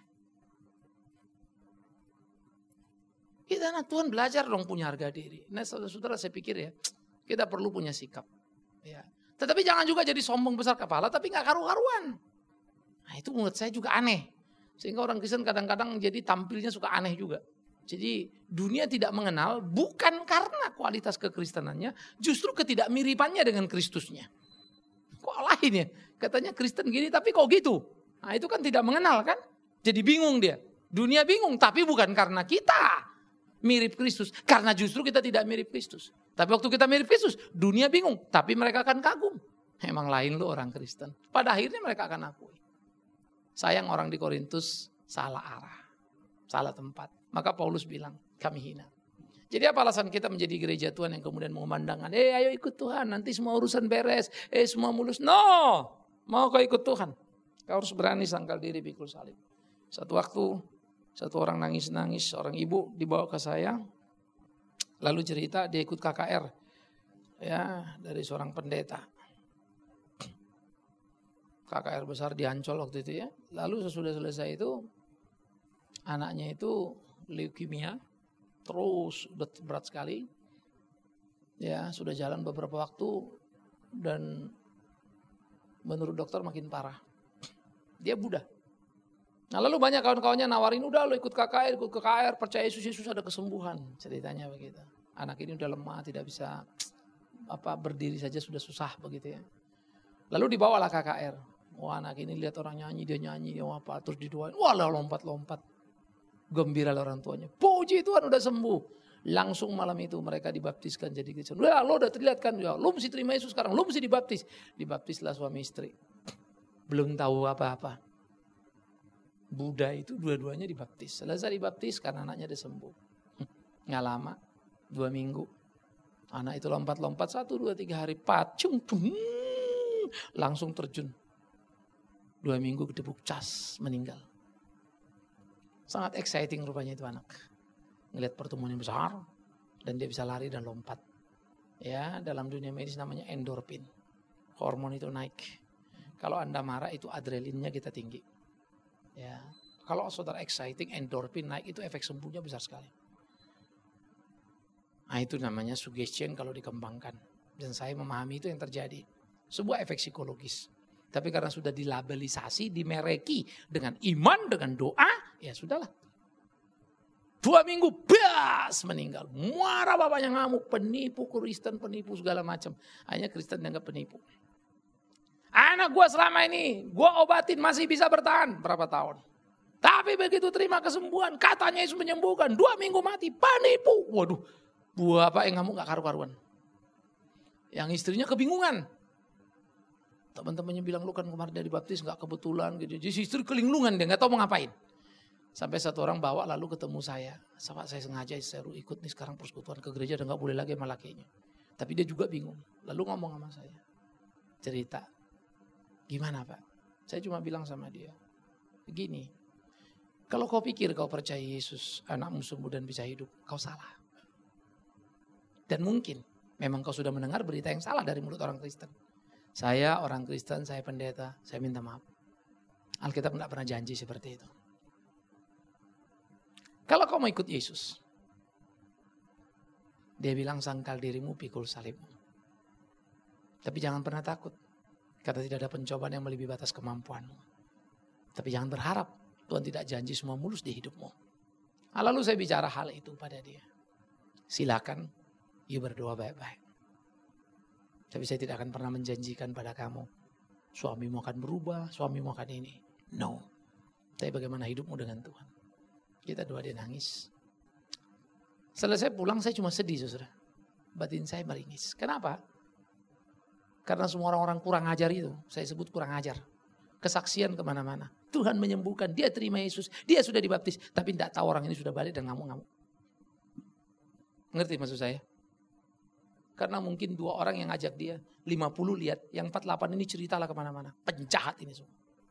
[SPEAKER 1] Kita anak Tuhan belajar dong punya harga diri. Nah saudara-saudara saya pikir ya, kita perlu punya sikap. Ya. Tetapi jangan juga jadi sombong besar kepala tapi gak karu-karuan. Nah itu menurut saya juga aneh. Sehingga orang Kristen kadang-kadang jadi tampilnya suka aneh juga. Jadi dunia tidak mengenal bukan karena kualitas kekristenannya, justru ketidakmiripannya dengan Kristusnya. Kok lain ya? Katanya Kristen gini tapi kok gitu? Nah itu kan tidak mengenal kan? Jadi bingung dia. Dunia bingung tapi bukan karena kita mirip Kristus. Karena justru kita tidak mirip Kristus. Tapi waktu kita mirip Kristus, dunia bingung. Tapi mereka akan kagum. Emang lain lo orang Kristen. Pada akhirnya mereka akan akui. Sayang orang di Korintus salah arah. Salah tempat. Maka Paulus bilang, kami hina. Jadi apa alasan kita menjadi gereja Tuhan yang kemudian mengumandangkan, eh ayo ikut Tuhan, nanti semua urusan beres, eh semua mulus. No, mau kau ikut Tuhan. Kau harus berani sangkal diri pikul salib. Satu waktu, satu orang nangis-nangis, seorang ibu dibawa ke saya. Lalu cerita dia ikut K K R. Ya, dari seorang pendeta. K K R besar di Ancol waktu itu ya. Lalu sesudah selesai itu anaknya itu leukemia, terus udah berat sekali. Ya, sudah jalan beberapa waktu dan menurut dokter makin parah. Dia Buddha. Nah, lalu banyak kawan-kawannya nawarin, udah lo ikut K K R, ikut K K R, percaya Yesus, Yesus ada kesembuhan. Ceritanya begitu. Anak ini udah lemah, tidak bisa apa berdiri saja sudah susah begitu ya. Lalu dibawalah K K R. Wah, anak ini lihat orang nyanyi, dia nyanyi, dia apa, terus didoain. Wah, lompat-lompat. Gembira orang tuanya. Puji Tuhan udah sembuh. Langsung malam itu mereka dibaptiskan jadi Kristen. Udah, lo udah terlihat kan, ya, lo mesti terima Yesus sekarang, lo mesti dibaptis. Dibaptislah suami istri. Belum tahu apa-apa. Buddha itu dua-duanya dibaptis. Selesai dibaptis karena anaknya udah sembuh. Nggak lama, dua minggu. Anak itu lompat-lompat, satu, dua, tiga hari, pacung, langsung terjun. Dua minggu gedebuk cas, meninggal. Sangat exciting rupanya itu anak. Ngelihat pertemuan yang besar, dan dia bisa lari dan lompat. Ya, dalam dunia medis namanya endorfin. Hormon itu naik. Kalau Anda marah itu adrenalinnya kita tinggi. Ya, kalau saudara exciting, endorfin naik itu efek sembuhnya besar sekali. Nah itu namanya suggestion kalau dikembangkan. Dan saya memahami itu yang terjadi. Sebuah efek psikologis. Tapi karena sudah dilabelisasi, dimereki dengan iman, dengan doa, ya sudahlah. Dua minggu, bias meninggal. Marah bapaknya ngamuk, penipu Kristen, penipu segala macam. Hanya Kristen dianggap penipu. Anak gue selama ini, gue obatin masih bisa bertahan berapa tahun. Tapi begitu terima kesembuhan, katanya Yesus menyembuhkan. Dua minggu mati, penipu. Waduh, bapak yang ngamuk gak karu-karuan. Yang istrinya kebingungan. Teman-temannya bilang, lu kan kemarin dari baptis gak kebetulan gitu. Jadi istri kelinglungan, dia gak tahu mau ngapain. Sampai satu orang bawa lalu ketemu saya. Sama saya sengaja saya ikut nih sekarang persekutuan ke gereja dan gak boleh lagi sama lakinya. Tapi dia juga bingung. Lalu ngomong sama saya. Cerita. Gimana Pak? Saya cuma bilang sama dia. Begini. Kalau kau pikir kau percaya Yesus, anakmu sembuh dan bisa hidup, kau salah. Dan mungkin memang kau sudah mendengar berita yang salah dari mulut orang Kristen. Saya orang Kristen, saya pendeta, saya minta maaf. Alkitab tidak pernah janji seperti itu. Kalau kau mau ikut Yesus, dia bilang sangkal dirimu, pikul salibmu. Tapi jangan pernah takut, karena tidak ada pencobaan yang melebihi batas kemampuanmu. Tapi jangan berharap, Tuhan tidak janji semua mulus di hidupmu. Nah, lalu saya bicara hal itu pada dia. Silakan, you berdoa baik-baik. Tapi saya tidak akan pernah menjanjikan pada kamu, suamimu akan berubah, suamimu akan ini. No. Tapi bagaimana hidupmu dengan Tuhan? Kita doa, dia nangis. Selesai pulang saya cuma sedih saudara. Batin saya meringis. Kenapa? Karena semua orang-orang kurang ajar itu. Saya sebut kurang ajar. Kesaksian kemana-mana. Tuhan menyembuhkan. Dia terima Yesus. Dia sudah dibaptis. Tapi tidak tahu orang ini sudah balik dan ngamuk-ngamuk. Ngerti maksud saya? Karena mungkin dua orang yang ngajak dia. lima puluh lihat. Yang empat puluh delapan ini ceritalah kemana-mana. Penjahat ini semua.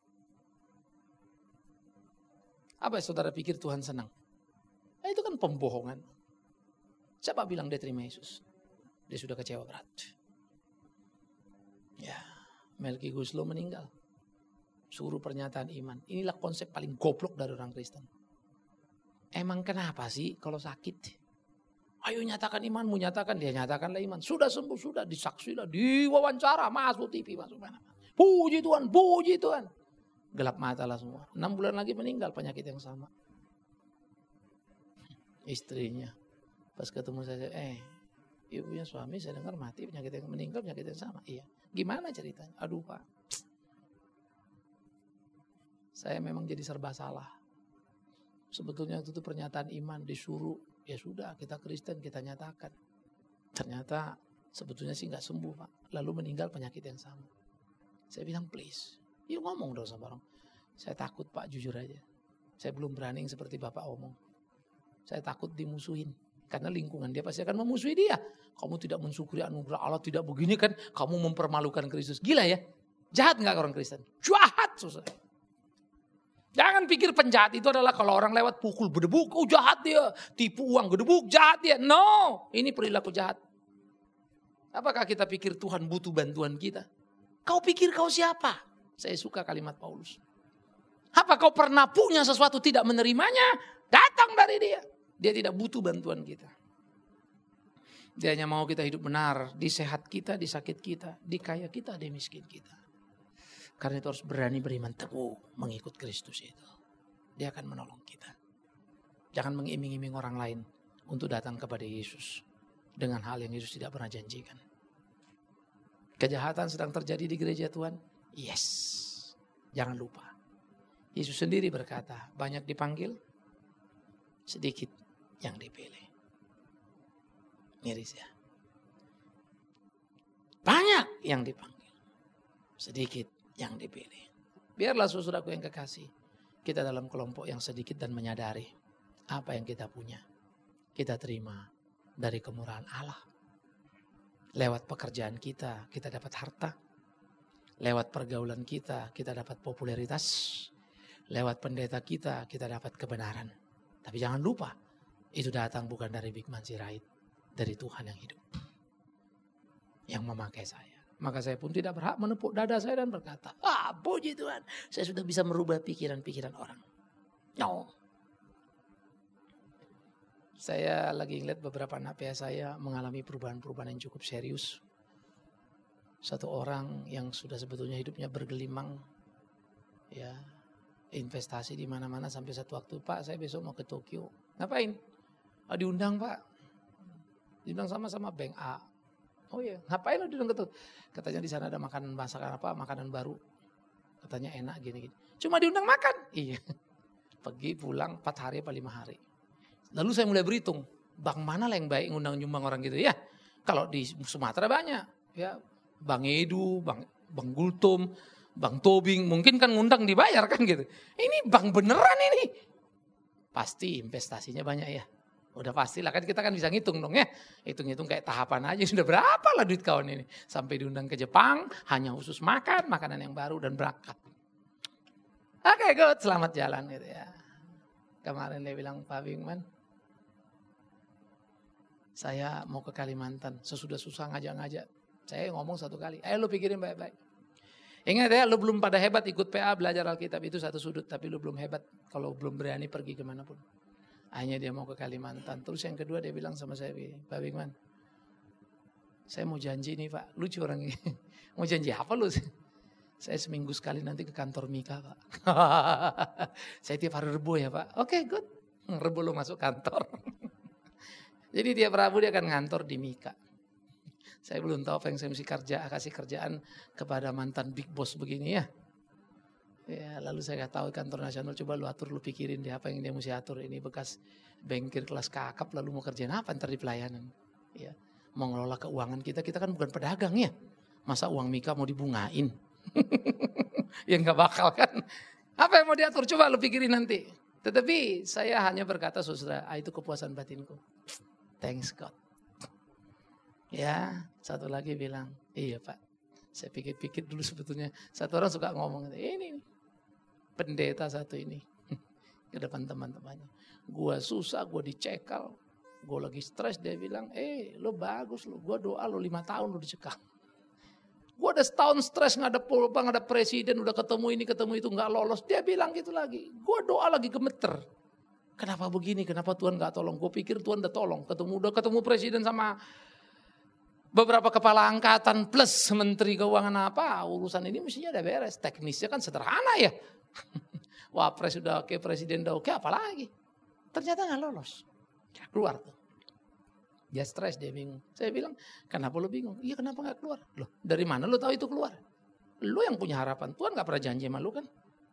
[SPEAKER 1] Apa yang saudara pikir Tuhan senang? Nah, itu kan pembohongan. Siapa bilang dia terima Yesus? Dia sudah kecewa berat. Ya, Melki Guslo meninggal. Suruh pernyataan iman. Inilah konsep paling goblok dari orang Kristen. Emang kenapa sih kalau sakit? Ayo nyatakan imanmu, nyatakan. Dia nyatakanlah iman. Sudah sembuh, sudah disaksilah, diwawancara, masuk T V, masuk mana. Puji Tuhan, puji Tuhan. Gelap mata lah semua. Enam bulan lagi meninggal penyakit yang sama. Istrinya pas ketemu saya, eh ibu punya suami saya dengar mati penyakit yang meninggal penyakit yang sama. Iya. Gimana ceritanya? Aduh Pak, saya memang jadi serba salah. Sebetulnya itu pernyataan iman disuruh, ya sudah kita Kristen kita nyatakan. Ternyata sebetulnya sih nggak sembuh Pak. Lalu meninggal penyakit yang sama. Saya bilang please, yuk ngomong dong sama orang. Saya takut Pak, jujur aja. Saya belum berani seperti Bapak omong. Saya takut dimusuhin. Karena lingkungan dia pasti akan memusuhi dia. Kamu tidak mensyukuri anugerah Allah, tidak begini kan. Kamu mempermalukan Kristus. Gila ya. Jahat gak orang Kristen? Jahat susah. Jangan pikir penjahat itu adalah kalau orang lewat pukul bedebuk. Oh jahat dia. Tipu uang bedebuk, jahat dia. No. Ini perilaku jahat. Apakah kita pikir Tuhan butuh bantuan kita? Kau pikir kau siapa? Saya suka kalimat Paulus. Apa kau pernah punya sesuatu tidak menerimanya? Datang dari dia. Dia tidak butuh bantuan kita. Dia hanya mau kita hidup benar. Di sehat kita, di sakit kita. Di kaya kita, di miskin kita. Karena itu harus berani beriman teguh mengikut Kristus itu. Dia akan menolong kita. Jangan mengiming-iming orang lain untuk datang kepada Yesus. Dengan hal yang Yesus tidak pernah janjikan. Kejahatan sedang terjadi di gereja Tuhan? Yes. Jangan lupa. Yesus sendiri berkata, banyak dipanggil, sedikit yang dipilih. Miris ya. Banyak yang dipanggil, sedikit yang dipilih. Biarlah saudaraku yang kekasih, kita dalam kelompok yang sedikit dan menyadari apa yang kita punya. Kita terima dari kemurahan Allah. Lewat pekerjaan kita, kita dapat harta. Lewat pergaulan kita, kita dapat popularitas. Lewat pendeta kita, kita dapat kebenaran. Tapi jangan lupa, itu datang bukan dari Big Man Sirait, dari Tuhan yang hidup. Yang memakai saya. Maka saya pun tidak berhak menepuk dada saya dan berkata, ah puji Tuhan, saya sudah bisa merubah pikiran-pikiran orang. No. Saya lagi ngeliat beberapa anak P A saya mengalami perubahan-perubahan yang cukup serius. Satu orang yang sudah sebetulnya hidupnya bergelimang, ya investasi di mana-mana sampai satu waktu, Pak saya besok mau ke Tokyo. Ngapain? Ah, diundang Pak. Diundang sama-sama bank A. Oh iya, ngapain lo diundang ke Tokyo? Katanya di sana ada makanan masakan apa, makanan baru. Katanya enak gini-gini. Cuma diundang makan. Iya. Pergi pulang empat hari apa lima hari. Lalu saya mulai berhitung, bank mana lah yang baik ngundang nyumbang orang gitu ya. Kalau di Sumatera banyak, ya Bang Edu, Bang Bang Gultom, Bang Tobing, mungkin kan ngundang dibayar kan gitu. Ini bank beneran ini. Pasti investasinya banyak ya. Udah pastilah kan kita kan bisa ngitung dong ya. Hitung-hitung kayak tahapan aja sudah berapa lah duit kawan ini. Sampai diundang ke Jepang, hanya khusus makan, makanan yang baru dan berangkat. Oke okay, good, selamat jalan gitu ya. Kemarin dia bilang, Pak Bingman, saya mau ke Kalimantan, sesudah susah ngajak-ngajak. Saya ngomong satu kali, ayo lu pikirin baik-baik. Ingat ya, lu belum pada hebat ikut P A belajar Alkitab itu satu sudut, tapi lu belum hebat kalau belum berani pergi kemanapun. Hanya dia mau ke Kalimantan. Terus yang kedua dia bilang sama saya, Pak Bingman, saya mau janji nih Pak, lucu orang ini. Mau janji apa lu? Saya seminggu sekali nanti ke kantor Mika Pak. Saya tiap hari Rebo ya Pak. Oke okay, good, Rebo lu masuk kantor. Jadi tiap Rabu dia akan ngantor di Mika. Saya belum tahu apa yang saya mesti kerja, kasih kerjaan kepada mantan big boss begini ya. Ya lalu saya tahu kantor nasional, coba lu atur, lu pikirin deh apa yang dia mesti atur. Ini bekas bankir kelas kakap, lalu mau kerjain apa ntar di pelayanan. Ya, mau ngelola keuangan kita, kita kan bukan pedagang ya. Masa uang Mika mau dibungain? Ya nggak bakal kan. Apa yang mau diatur, coba lu pikirin nanti. Tetapi saya hanya berkata, saudara, ah, itu kepuasan batinku. Thanks God. Ya, satu lagi bilang, iya Pak, saya pikir-pikir dulu sebetulnya. Satu orang suka ngomong, ini pendeta satu ini. Ke depan teman-temannya. Gua susah, gua dicekal. Gua lagi stres, dia bilang, eh lo bagus lo. Gua doa lo lima tahun lo dicekal. Gua udah setahun stres, nggak ada polpa, nggak ada presiden, udah ketemu ini, ketemu itu, nggak lolos. Dia bilang gitu lagi. Gua doa lagi gemeter. Kenapa begini? Kenapa Tuhan nggak tolong? Gue pikir Tuhan udah tolong. Ketemu udah ketemu presiden sama beberapa kepala angkatan plus menteri keuangan apa, urusan ini mestinya udah beres. Teknisnya kan sederhana ya. Wapres sudah oke, presiden udah oke, apalagi. Ternyata nggak lolos. Keluar tuh. Dia stres, dia bingung. Saya bilang, kenapa lu bingung? Iya, kenapa nggak keluar? Loh, dari mana lu tahu itu keluar? Lu yang punya harapan. Tuhan nggak pernah janji sama lu kan?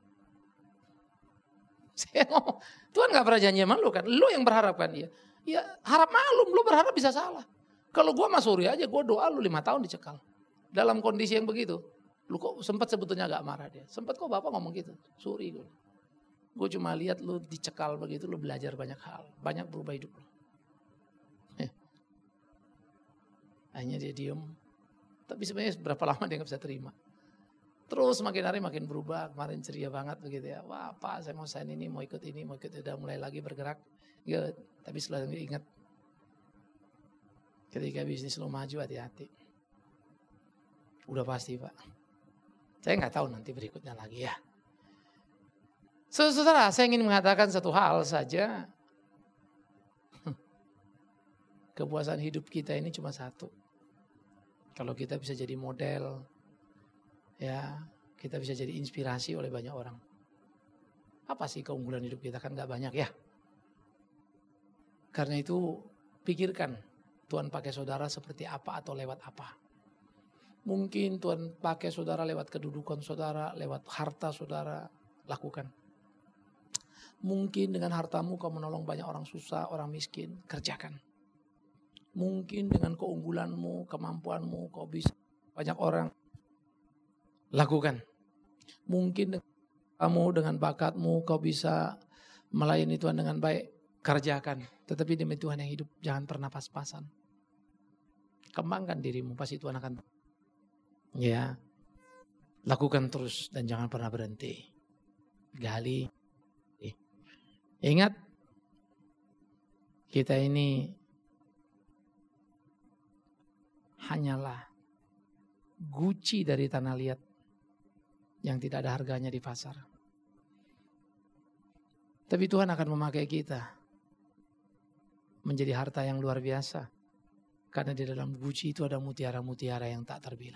[SPEAKER 1] Saya ngomong, Tuhan nggak pernah janji sama lu kan? Lu yang berharap kan? Ya, ya harap malum, lu berharap bisa salah. Kalau gue sama Suri aja, gue doa lu lima tahun dicekal. Dalam kondisi yang begitu. Lu kok sempat sebetulnya agak marah dia. Sempat kok bapak ngomong gitu. Suri gue. Gue cuma lihat lu dicekal begitu, lu belajar banyak hal. Banyak berubah hidup lu. Eh. Akhirnya dia diem. Tapi sebenarnya berapa lama dia gak bisa terima. Terus makin hari makin berubah. Kemarin ceria banget begitu ya. Wah pak, saya mau sign ini, mau ikut ini, mau ikut. Udah mulai lagi bergerak. Ya, tapi selalu ingat. Ketika bisnis lo maju, hati-hati. Udah pasti pak. Saya nggak tahu nanti berikutnya lagi ya. Saudara, saya ingin mengatakan satu hal saja. Kepuasan hidup kita ini cuma satu. Kalau kita bisa jadi model, ya kita bisa jadi inspirasi oleh banyak orang. Apa sih keunggulan hidup kita? Kan nggak banyak ya. Karena itu pikirkan. Tuhan pakai saudara seperti apa atau lewat apa. Mungkin Tuhan pakai saudara lewat kedudukan saudara, lewat harta saudara, lakukan. Mungkin dengan hartamu kau menolong banyak orang susah, orang miskin, kerjakan. Mungkin dengan keunggulanmu, kemampuanmu kau bisa banyak orang, lakukan. Mungkin dengan kamu, dengan bakatmu kau bisa melayani Tuhan dengan baik, kerjakan. Tetapi demi Tuhan yang hidup, jangan pernah pas-pasan. Kembangkan dirimu, pasti Tuhan akan. Ya, lakukan terus dan jangan pernah berhenti. Gali. Ingat, kita ini hanyalah guci dari tanah liat yang tidak ada harganya di pasar. Tapi Tuhan akan memakai kita menjadi harta yang luar biasa. Karena di dalam guci itu ada mutiara-mutiara yang tak terbilang.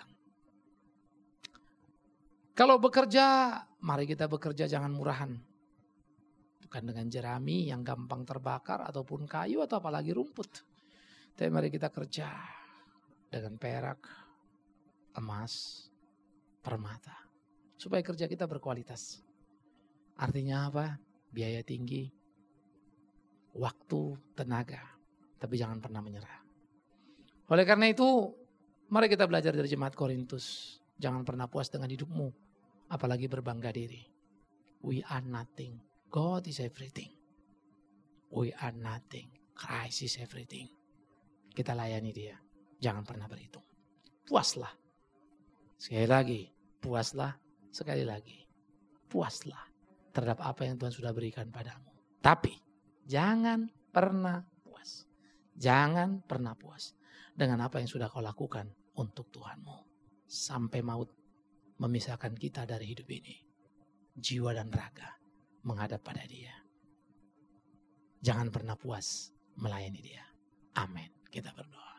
[SPEAKER 1] Kalau bekerja, mari kita bekerja jangan murahan. Bukan dengan jerami yang gampang terbakar ataupun kayu atau apalagi rumput. Tapi mari kita kerja dengan perak, emas, permata. Supaya kerja kita berkualitas. Artinya apa? Biaya tinggi, waktu, tenaga. Tapi jangan pernah menyerah. Oleh karena itu, mari kita belajar dari jemaat Korintus. Jangan pernah puas dengan hidupmu, apalagi berbangga diri. We are nothing, God is everything. We are nothing, Christ is everything. Kita layani dia, jangan pernah berhitung. Puaslah. Sekali lagi, puaslah. Sekali lagi, puaslah terhadap apa yang Tuhan sudah berikan padamu. Tapi, jangan pernah puas. Jangan pernah puas dengan apa yang sudah kau lakukan untuk Tuhanmu. Sampai maut memisahkan kita dari hidup ini. Jiwa dan raga menghadap pada dia. Jangan pernah puas melayani dia. Amin. Kita berdoa.